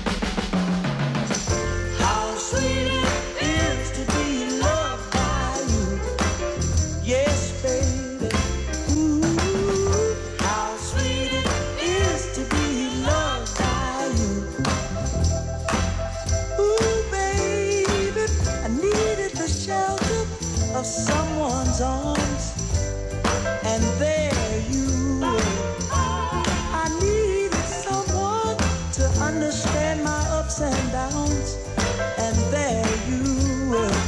Someone's arms, and there you were. I needed someone to understand my ups and downs, and there you were.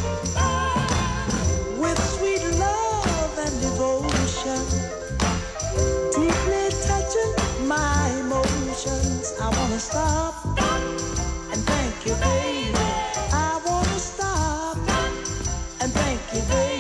With sweet love and devotion, deeply touching my emotions. I wanna stop and thank you, baby. I wanna stop and thank you, baby.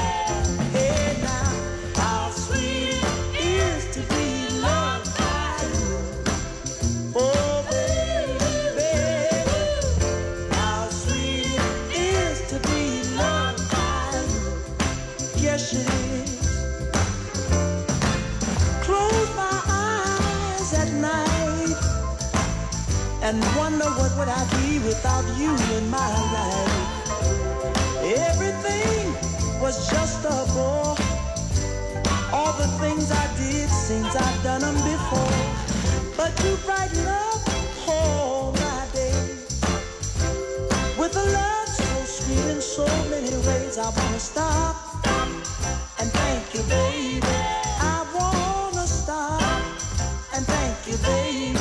And wonder what would I be without you in my life. Everything was just a bore. All the things I did seems I've done them before. But you brighten up all my days with a love so sweet in so many ways. I wanna stop and thank you, baby. I wanna stop and thank you, baby.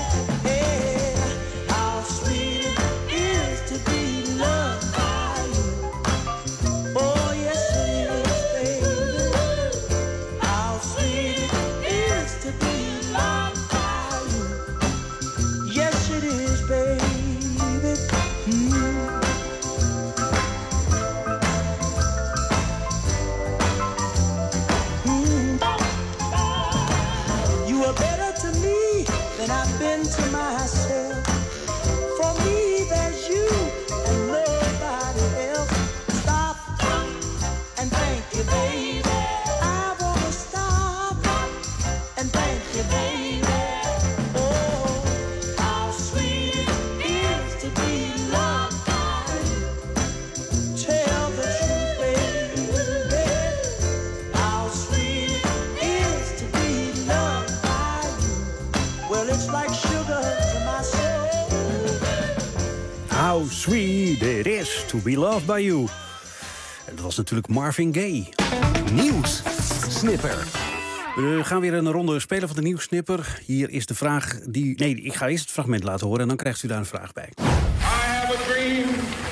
How sweet it is to be loved by you. En dat was natuurlijk Marvin Gaye. Nieuws Snipper. We gaan weer een ronde spelen van de Nieuwssnipper. Hier is de vraag die... Nee, ik ga eerst het fragment laten horen en dan krijgt u daar een vraag bij. I have a dream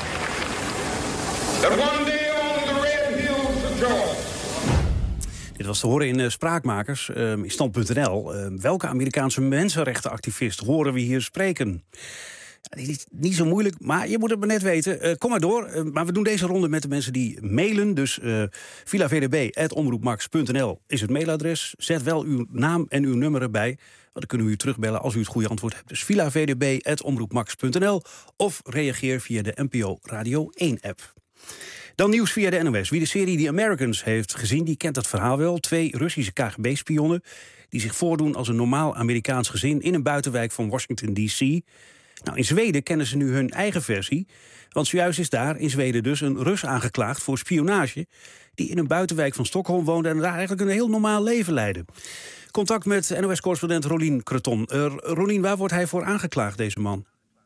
that one day on the red hills of Georgia. Dit was te horen in uh, Spraakmakers, uh, in stand punt n l. Uh, welke Amerikaanse mensenrechtenactivist horen we hier spreken? Het is niet zo moeilijk, maar je moet het maar net weten. Uh, kom maar door. Uh, maar we doen deze ronde met de mensen die mailen. Dus uh, villa v d b apenstaartje omroepmax punt n l is het mailadres. Zet wel uw naam en uw nummer erbij. Want dan kunnen we u terugbellen als u het goede antwoord hebt. Dus villa v d b apenstaartje omroepmax punt n l of reageer via de N P O Radio één-app. Dan nieuws via de N O S. Wie de serie The Americans heeft gezien, die kent dat verhaal wel. Twee Russische K G B-spionnen die zich voordoen als een normaal Amerikaans gezin in een buitenwijk van Washington D C. Nou, in Zweden kennen ze nu hun eigen versie. Want zojuist is daar in Zweden dus een Rus aangeklaagd voor spionage, die in een buitenwijk van Stockholm woonde en daar eigenlijk een heel normaal leven leidde. Contact met N O S-correspondent Rolien Kreton. Uh, Rolien, waar wordt hij voor aangeklaagd, deze man?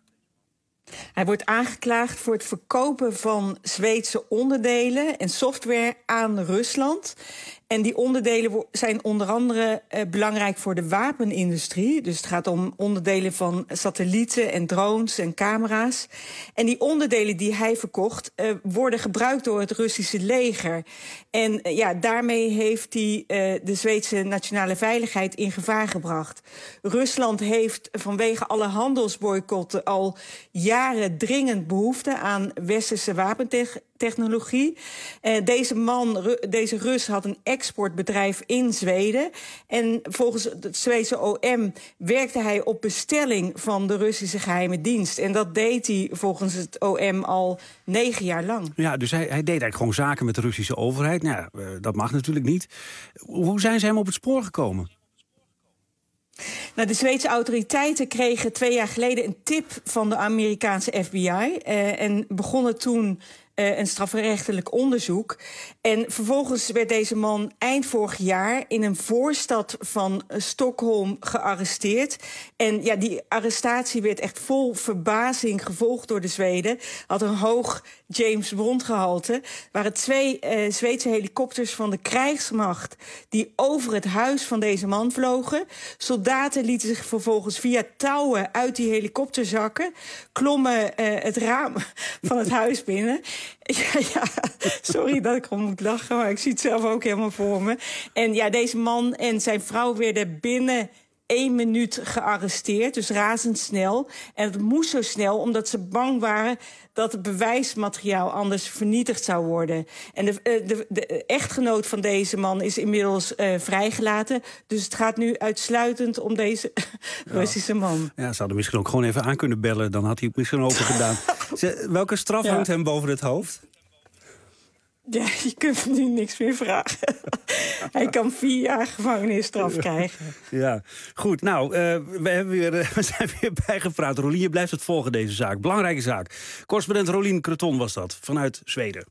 Hij wordt aangeklaagd voor het verkopen van Zweedse onderdelen en software aan Rusland. En die onderdelen zijn onder andere uh, belangrijk voor de wapenindustrie. Dus het gaat om onderdelen van satellieten en drones en camera's. En die onderdelen die hij verkocht uh, worden gebruikt door het Russische leger. En uh, ja, daarmee heeft hij uh, de Zweedse nationale veiligheid in gevaar gebracht. Rusland heeft vanwege alle handelsboycotten al jaren dringend behoefte aan westerse wapentechnologie. Uh, deze man, deze Rus, had een exportbedrijf in Zweden. En volgens het Zweedse O M werkte hij op bestelling van de Russische geheime dienst. En dat deed hij volgens het O M al negen jaar lang. Ja, dus hij, hij deed eigenlijk gewoon zaken met de Russische overheid. Nou ja, uh, dat mag natuurlijk niet. Hoe zijn ze hem op het spoor gekomen? Nou, de Zweedse autoriteiten kregen twee jaar geleden een tip van de Amerikaanse F B I uh, en begonnen toen Uh, een strafrechtelijk onderzoek. En vervolgens werd deze man eind vorig jaar in een voorstad van uh, Stockholm gearresteerd. En ja, die arrestatie werd echt vol verbazing gevolgd door de Zweden. Had een hoog James Bond gehalte. Er waren twee uh, Zweedse helikopters van de krijgsmacht die over het huis van deze man vlogen. Soldaten lieten zich vervolgens via touwen uit die helikopter zakken, klommen uh, het raam van het huis binnen. Ja, ja, sorry dat ik erom moet lachen, maar ik zie het zelf ook helemaal voor me. En ja, deze man en zijn vrouw werden binnen één minuut gearresteerd, dus razendsnel. En het moest zo snel, omdat ze bang waren dat het bewijsmateriaal anders vernietigd zou worden. En de, de, de echtgenoot van deze man is inmiddels uh, vrijgelaten. Dus het gaat nu uitsluitend om deze ja. Russische man. Ja, ze hadden misschien ook gewoon even aan kunnen bellen. Dan had hij het misschien open gedaan. Ze, welke straf ja. hangt hem boven het hoofd? Ja, je kunt nu niks meer vragen. Hij kan vier jaar gevangenisstraf krijgen. Ja, goed. Nou, uh, we, hebben weer, uh, we zijn weer bijgepraat. Rolien, je blijft het volgen, deze zaak. Belangrijke zaak. Correspondent Rolien Kreton was dat, vanuit Zweden.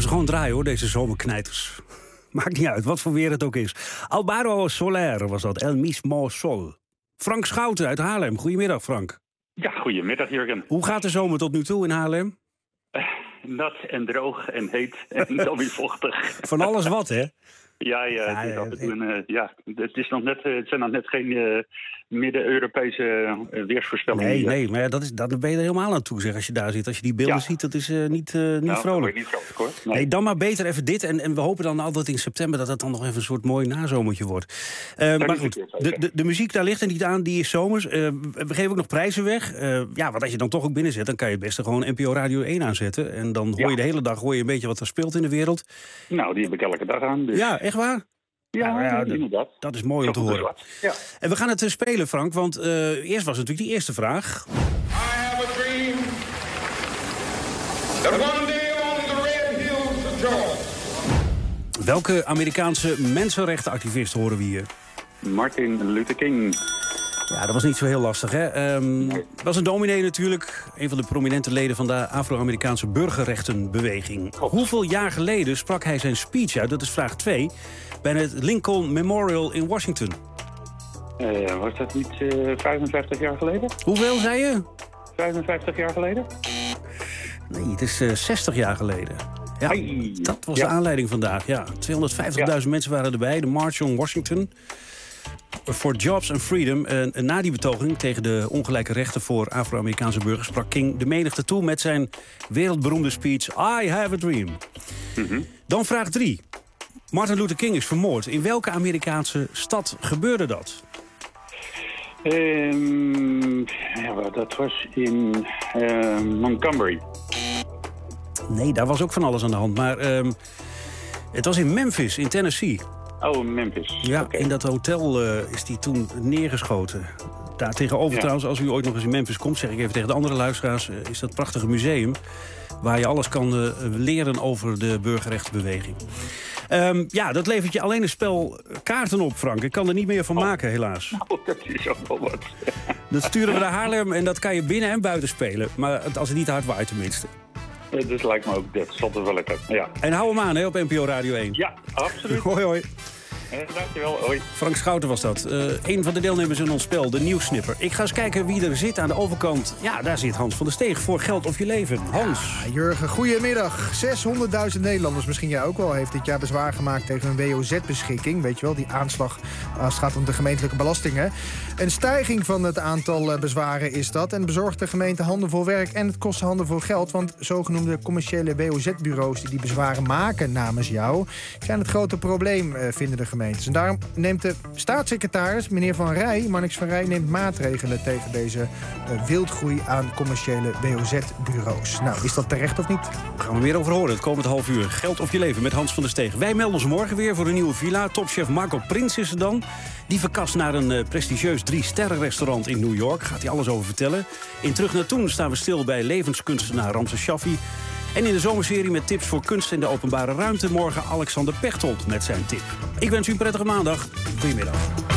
ze gewoon draaien, hoor, deze zomerknijters. Maakt niet uit, wat voor weer het ook is. Alvaro Soler was dat, El Mismo Sol. Frank Schouten uit Haarlem. Goedemiddag, Frank. Ja, goedemiddag, Jurgen. Hoe gaat de zomer tot nu toe in Haarlem? Uh, nat en droog en heet en dan weer vochtig. Van alles wat, hè? Ja, ja, ja, het is, ja, af en toe een, uh, ja, het is nog net, het zijn nog net geen uh, Midden-Europese uh, weersvoorspellingen. Nee, nee, maar ja, dat is, dat ben je er helemaal aan toe, zeg, als je daar zit. Als je die beelden ja. ziet, dat is uh, niet, uh, niet nou, vrolijk. niet vrolijk, hoor. Nee. Nee, dan maar beter even dit. En, en we hopen dan altijd in september dat het dan nog even een soort mooi nazomertje wordt. Uh, maar goed, de, de, de muziek daar ligt er niet aan, die is zomers. Uh, we geven ook nog prijzen weg. Uh, ja, want als je dan toch ook binnen zit, dan kan je het beste gewoon N P O Radio één aanzetten. En dan hoor je ja. de hele dag hoor je een beetje wat er speelt in de wereld. Nou, die heb ik elke dag aan. Dus. Ja, echt waar? Ja, nou, ja, inderdaad. Dat, dat is mooi om te horen. Ja. En we gaan het uh, spelen, Frank, want uh, eerst was natuurlijk die eerste vraag. I have a dream that one day on the red hills of Georgia. Welke Amerikaanse mensenrechtenactivist horen we hier? Martin Luther King. Ja, dat was niet zo heel lastig, hè? Um, nee. was een dominee natuurlijk. Een van de prominente leden van de Afro-Amerikaanse burgerrechtenbeweging. Oh. Hoeveel jaar geleden sprak hij zijn speech uit, dat is vraag twee... bij het Lincoln Memorial in Washington? Uh, was dat niet uh, vijfenvijftig jaar geleden? Hoeveel, zei je? vijfenvijftig jaar geleden? Nee, het is uh, zestig jaar geleden. Ja, Ai. dat was ja. de aanleiding vandaag. Ja, tweehonderdvijftigduizend ja. mensen waren erbij. De March on Washington. For Jobs and Freedom. En, en na die betoging tegen de ongelijke rechten voor Afro-Amerikaanse burgers... sprak King de menigte toe met zijn wereldberoemde speech... I have a dream. Mm-hmm. Dan vraag drie. Martin Luther King is vermoord. In welke Amerikaanse stad gebeurde dat? Um, ja, dat was in uh, Montgomery. Nee, daar was ook van alles aan de hand. Maar um, het was in Memphis, in Tennessee. Oh, Memphis. Ja, okay. in dat hotel uh, is die toen neergeschoten. Daar tegenover ja. trouwens, als u ooit nog eens in Memphis komt... zeg ik even tegen de andere luisteraars... Uh, is dat prachtige museum... waar je alles kan uh, leren over de burgerrechtenbeweging. Um, ja, dat levert je alleen een spel kaarten op, Frank. Ik kan er niet meer van oh. maken, helaas. Nou, dat is ook wel wat. Dat sturen we naar Haarlem en dat kan je binnen en buiten spelen. Maar als het niet te hard waait tenminste. Ja, dus lijkt me ook, dat zal er wel lekker. Ja. En hou hem aan, hè, op N P O Radio één. Ja, absoluut. Hoi, hoi. Ja, dankjewel, hoi. Frank Schouten was dat. Uh, een van de deelnemers in ons spel, de nieuwssnipper. Ik ga eens kijken wie er zit aan de overkant. Ja, daar zit Hans van der Steeg voor Geld of Je Leven. Hans. Ja, Jurgen, goedemiddag. zeshonderdduizend Nederlanders, misschien jij ook wel, heeft dit jaar bezwaar gemaakt tegen een W O Z-beschikking. Weet je wel, die aanslag als het gaat om de gemeentelijke belastingen. Een stijging van het aantal bezwaren is dat. En bezorgt de gemeente handenvol werk en het kost handenvol geld. Want zogenoemde commerciële W O Z-bureaus die die bezwaren maken namens jou... zijn het grote probleem, vinden de gemeentes. En daarom neemt de staatssecretaris, meneer Van Rij, Marnix van Rij, neemt maatregelen tegen deze uh, wildgroei aan commerciële W O Z-bureaus. Nou, is dat terecht of niet? Daar gaan we meer over horen het komend half uur. Geld of Je Leven met Hans van der Steeg. Wij melden ons morgen weer voor een nieuwe villa. Topchef Marco Prins is er dan. Die verkast naar een uh, prestigieus drie-sterren-restaurant in New York. Gaat hij alles over vertellen. In Terug naar Toen staan we stil bij levenskunstenaar Ramses Shaffi. En in de zomerserie met tips voor kunst in de openbare ruimte... morgen Alexander Pechtold met zijn tip. Ik wens u een prettige maandag. Goedemiddag.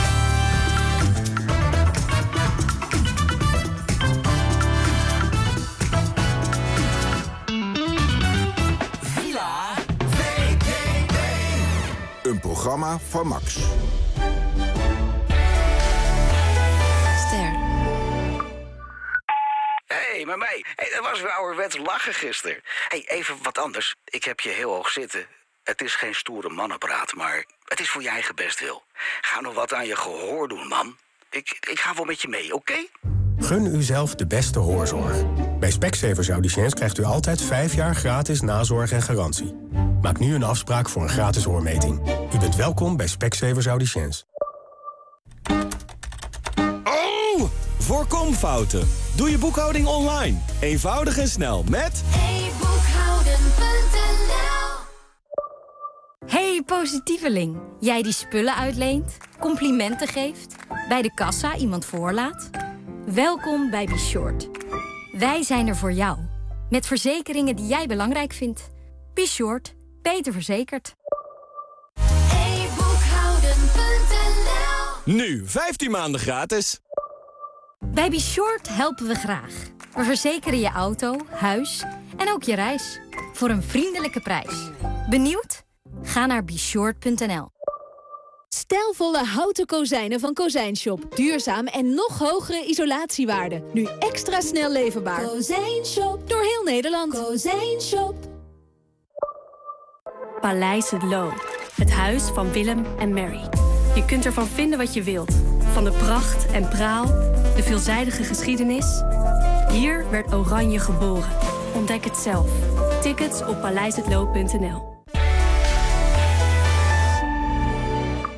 Villa V K B. Een programma van Max. Hé, hey, maar mij. Hey, dat was weer ouderwets lachen gisteren. Hey, even wat anders. Ik heb je heel hoog zitten. Het is geen stoere mannenpraat, maar het is voor je eigen bestwil. Ga nog wat aan je gehoor doen, man. Ik, ik ga wel met je mee, oké? Okay? Gun uzelf de beste hoorzorg. Bij Specsavers Audiciëns krijgt u altijd vijf jaar gratis nazorg en garantie. Maak nu een afspraak voor een gratis hoormeting. U bent welkom bij Specsavers Audiciëns. Oh! Voorkom fouten. Doe je boekhouding online. Eenvoudig en snel met e boekhouden punt n l. Hey positieveling, jij die spullen uitleent, complimenten geeft, bij de kassa iemand voorlaat. Welkom bij Beshort. Wij zijn er voor jou, met verzekeringen die jij belangrijk vindt. Beshort, beter verzekerd. e boekhouden punt n l. Nu vijftien maanden gratis. Bij Beshort helpen we graag. We verzekeren je auto, huis en ook je reis. voor een vriendelijke prijs. Benieuwd? Ga naar beshort punt n l. Stijlvolle houten kozijnen van Kozijnshop. Duurzaam en nog hogere isolatiewaarde. Nu extra snel leverbaar. Kozijnshop. Door heel Nederland. Kozijnshop. Paleis Het Loo. Het huis van Willem en Mary. Je kunt ervan vinden wat je wilt. Van de pracht en praal, de veelzijdige geschiedenis. Hier werd Oranje geboren. Ontdek het zelf. Tickets op paleis het loo punt n l.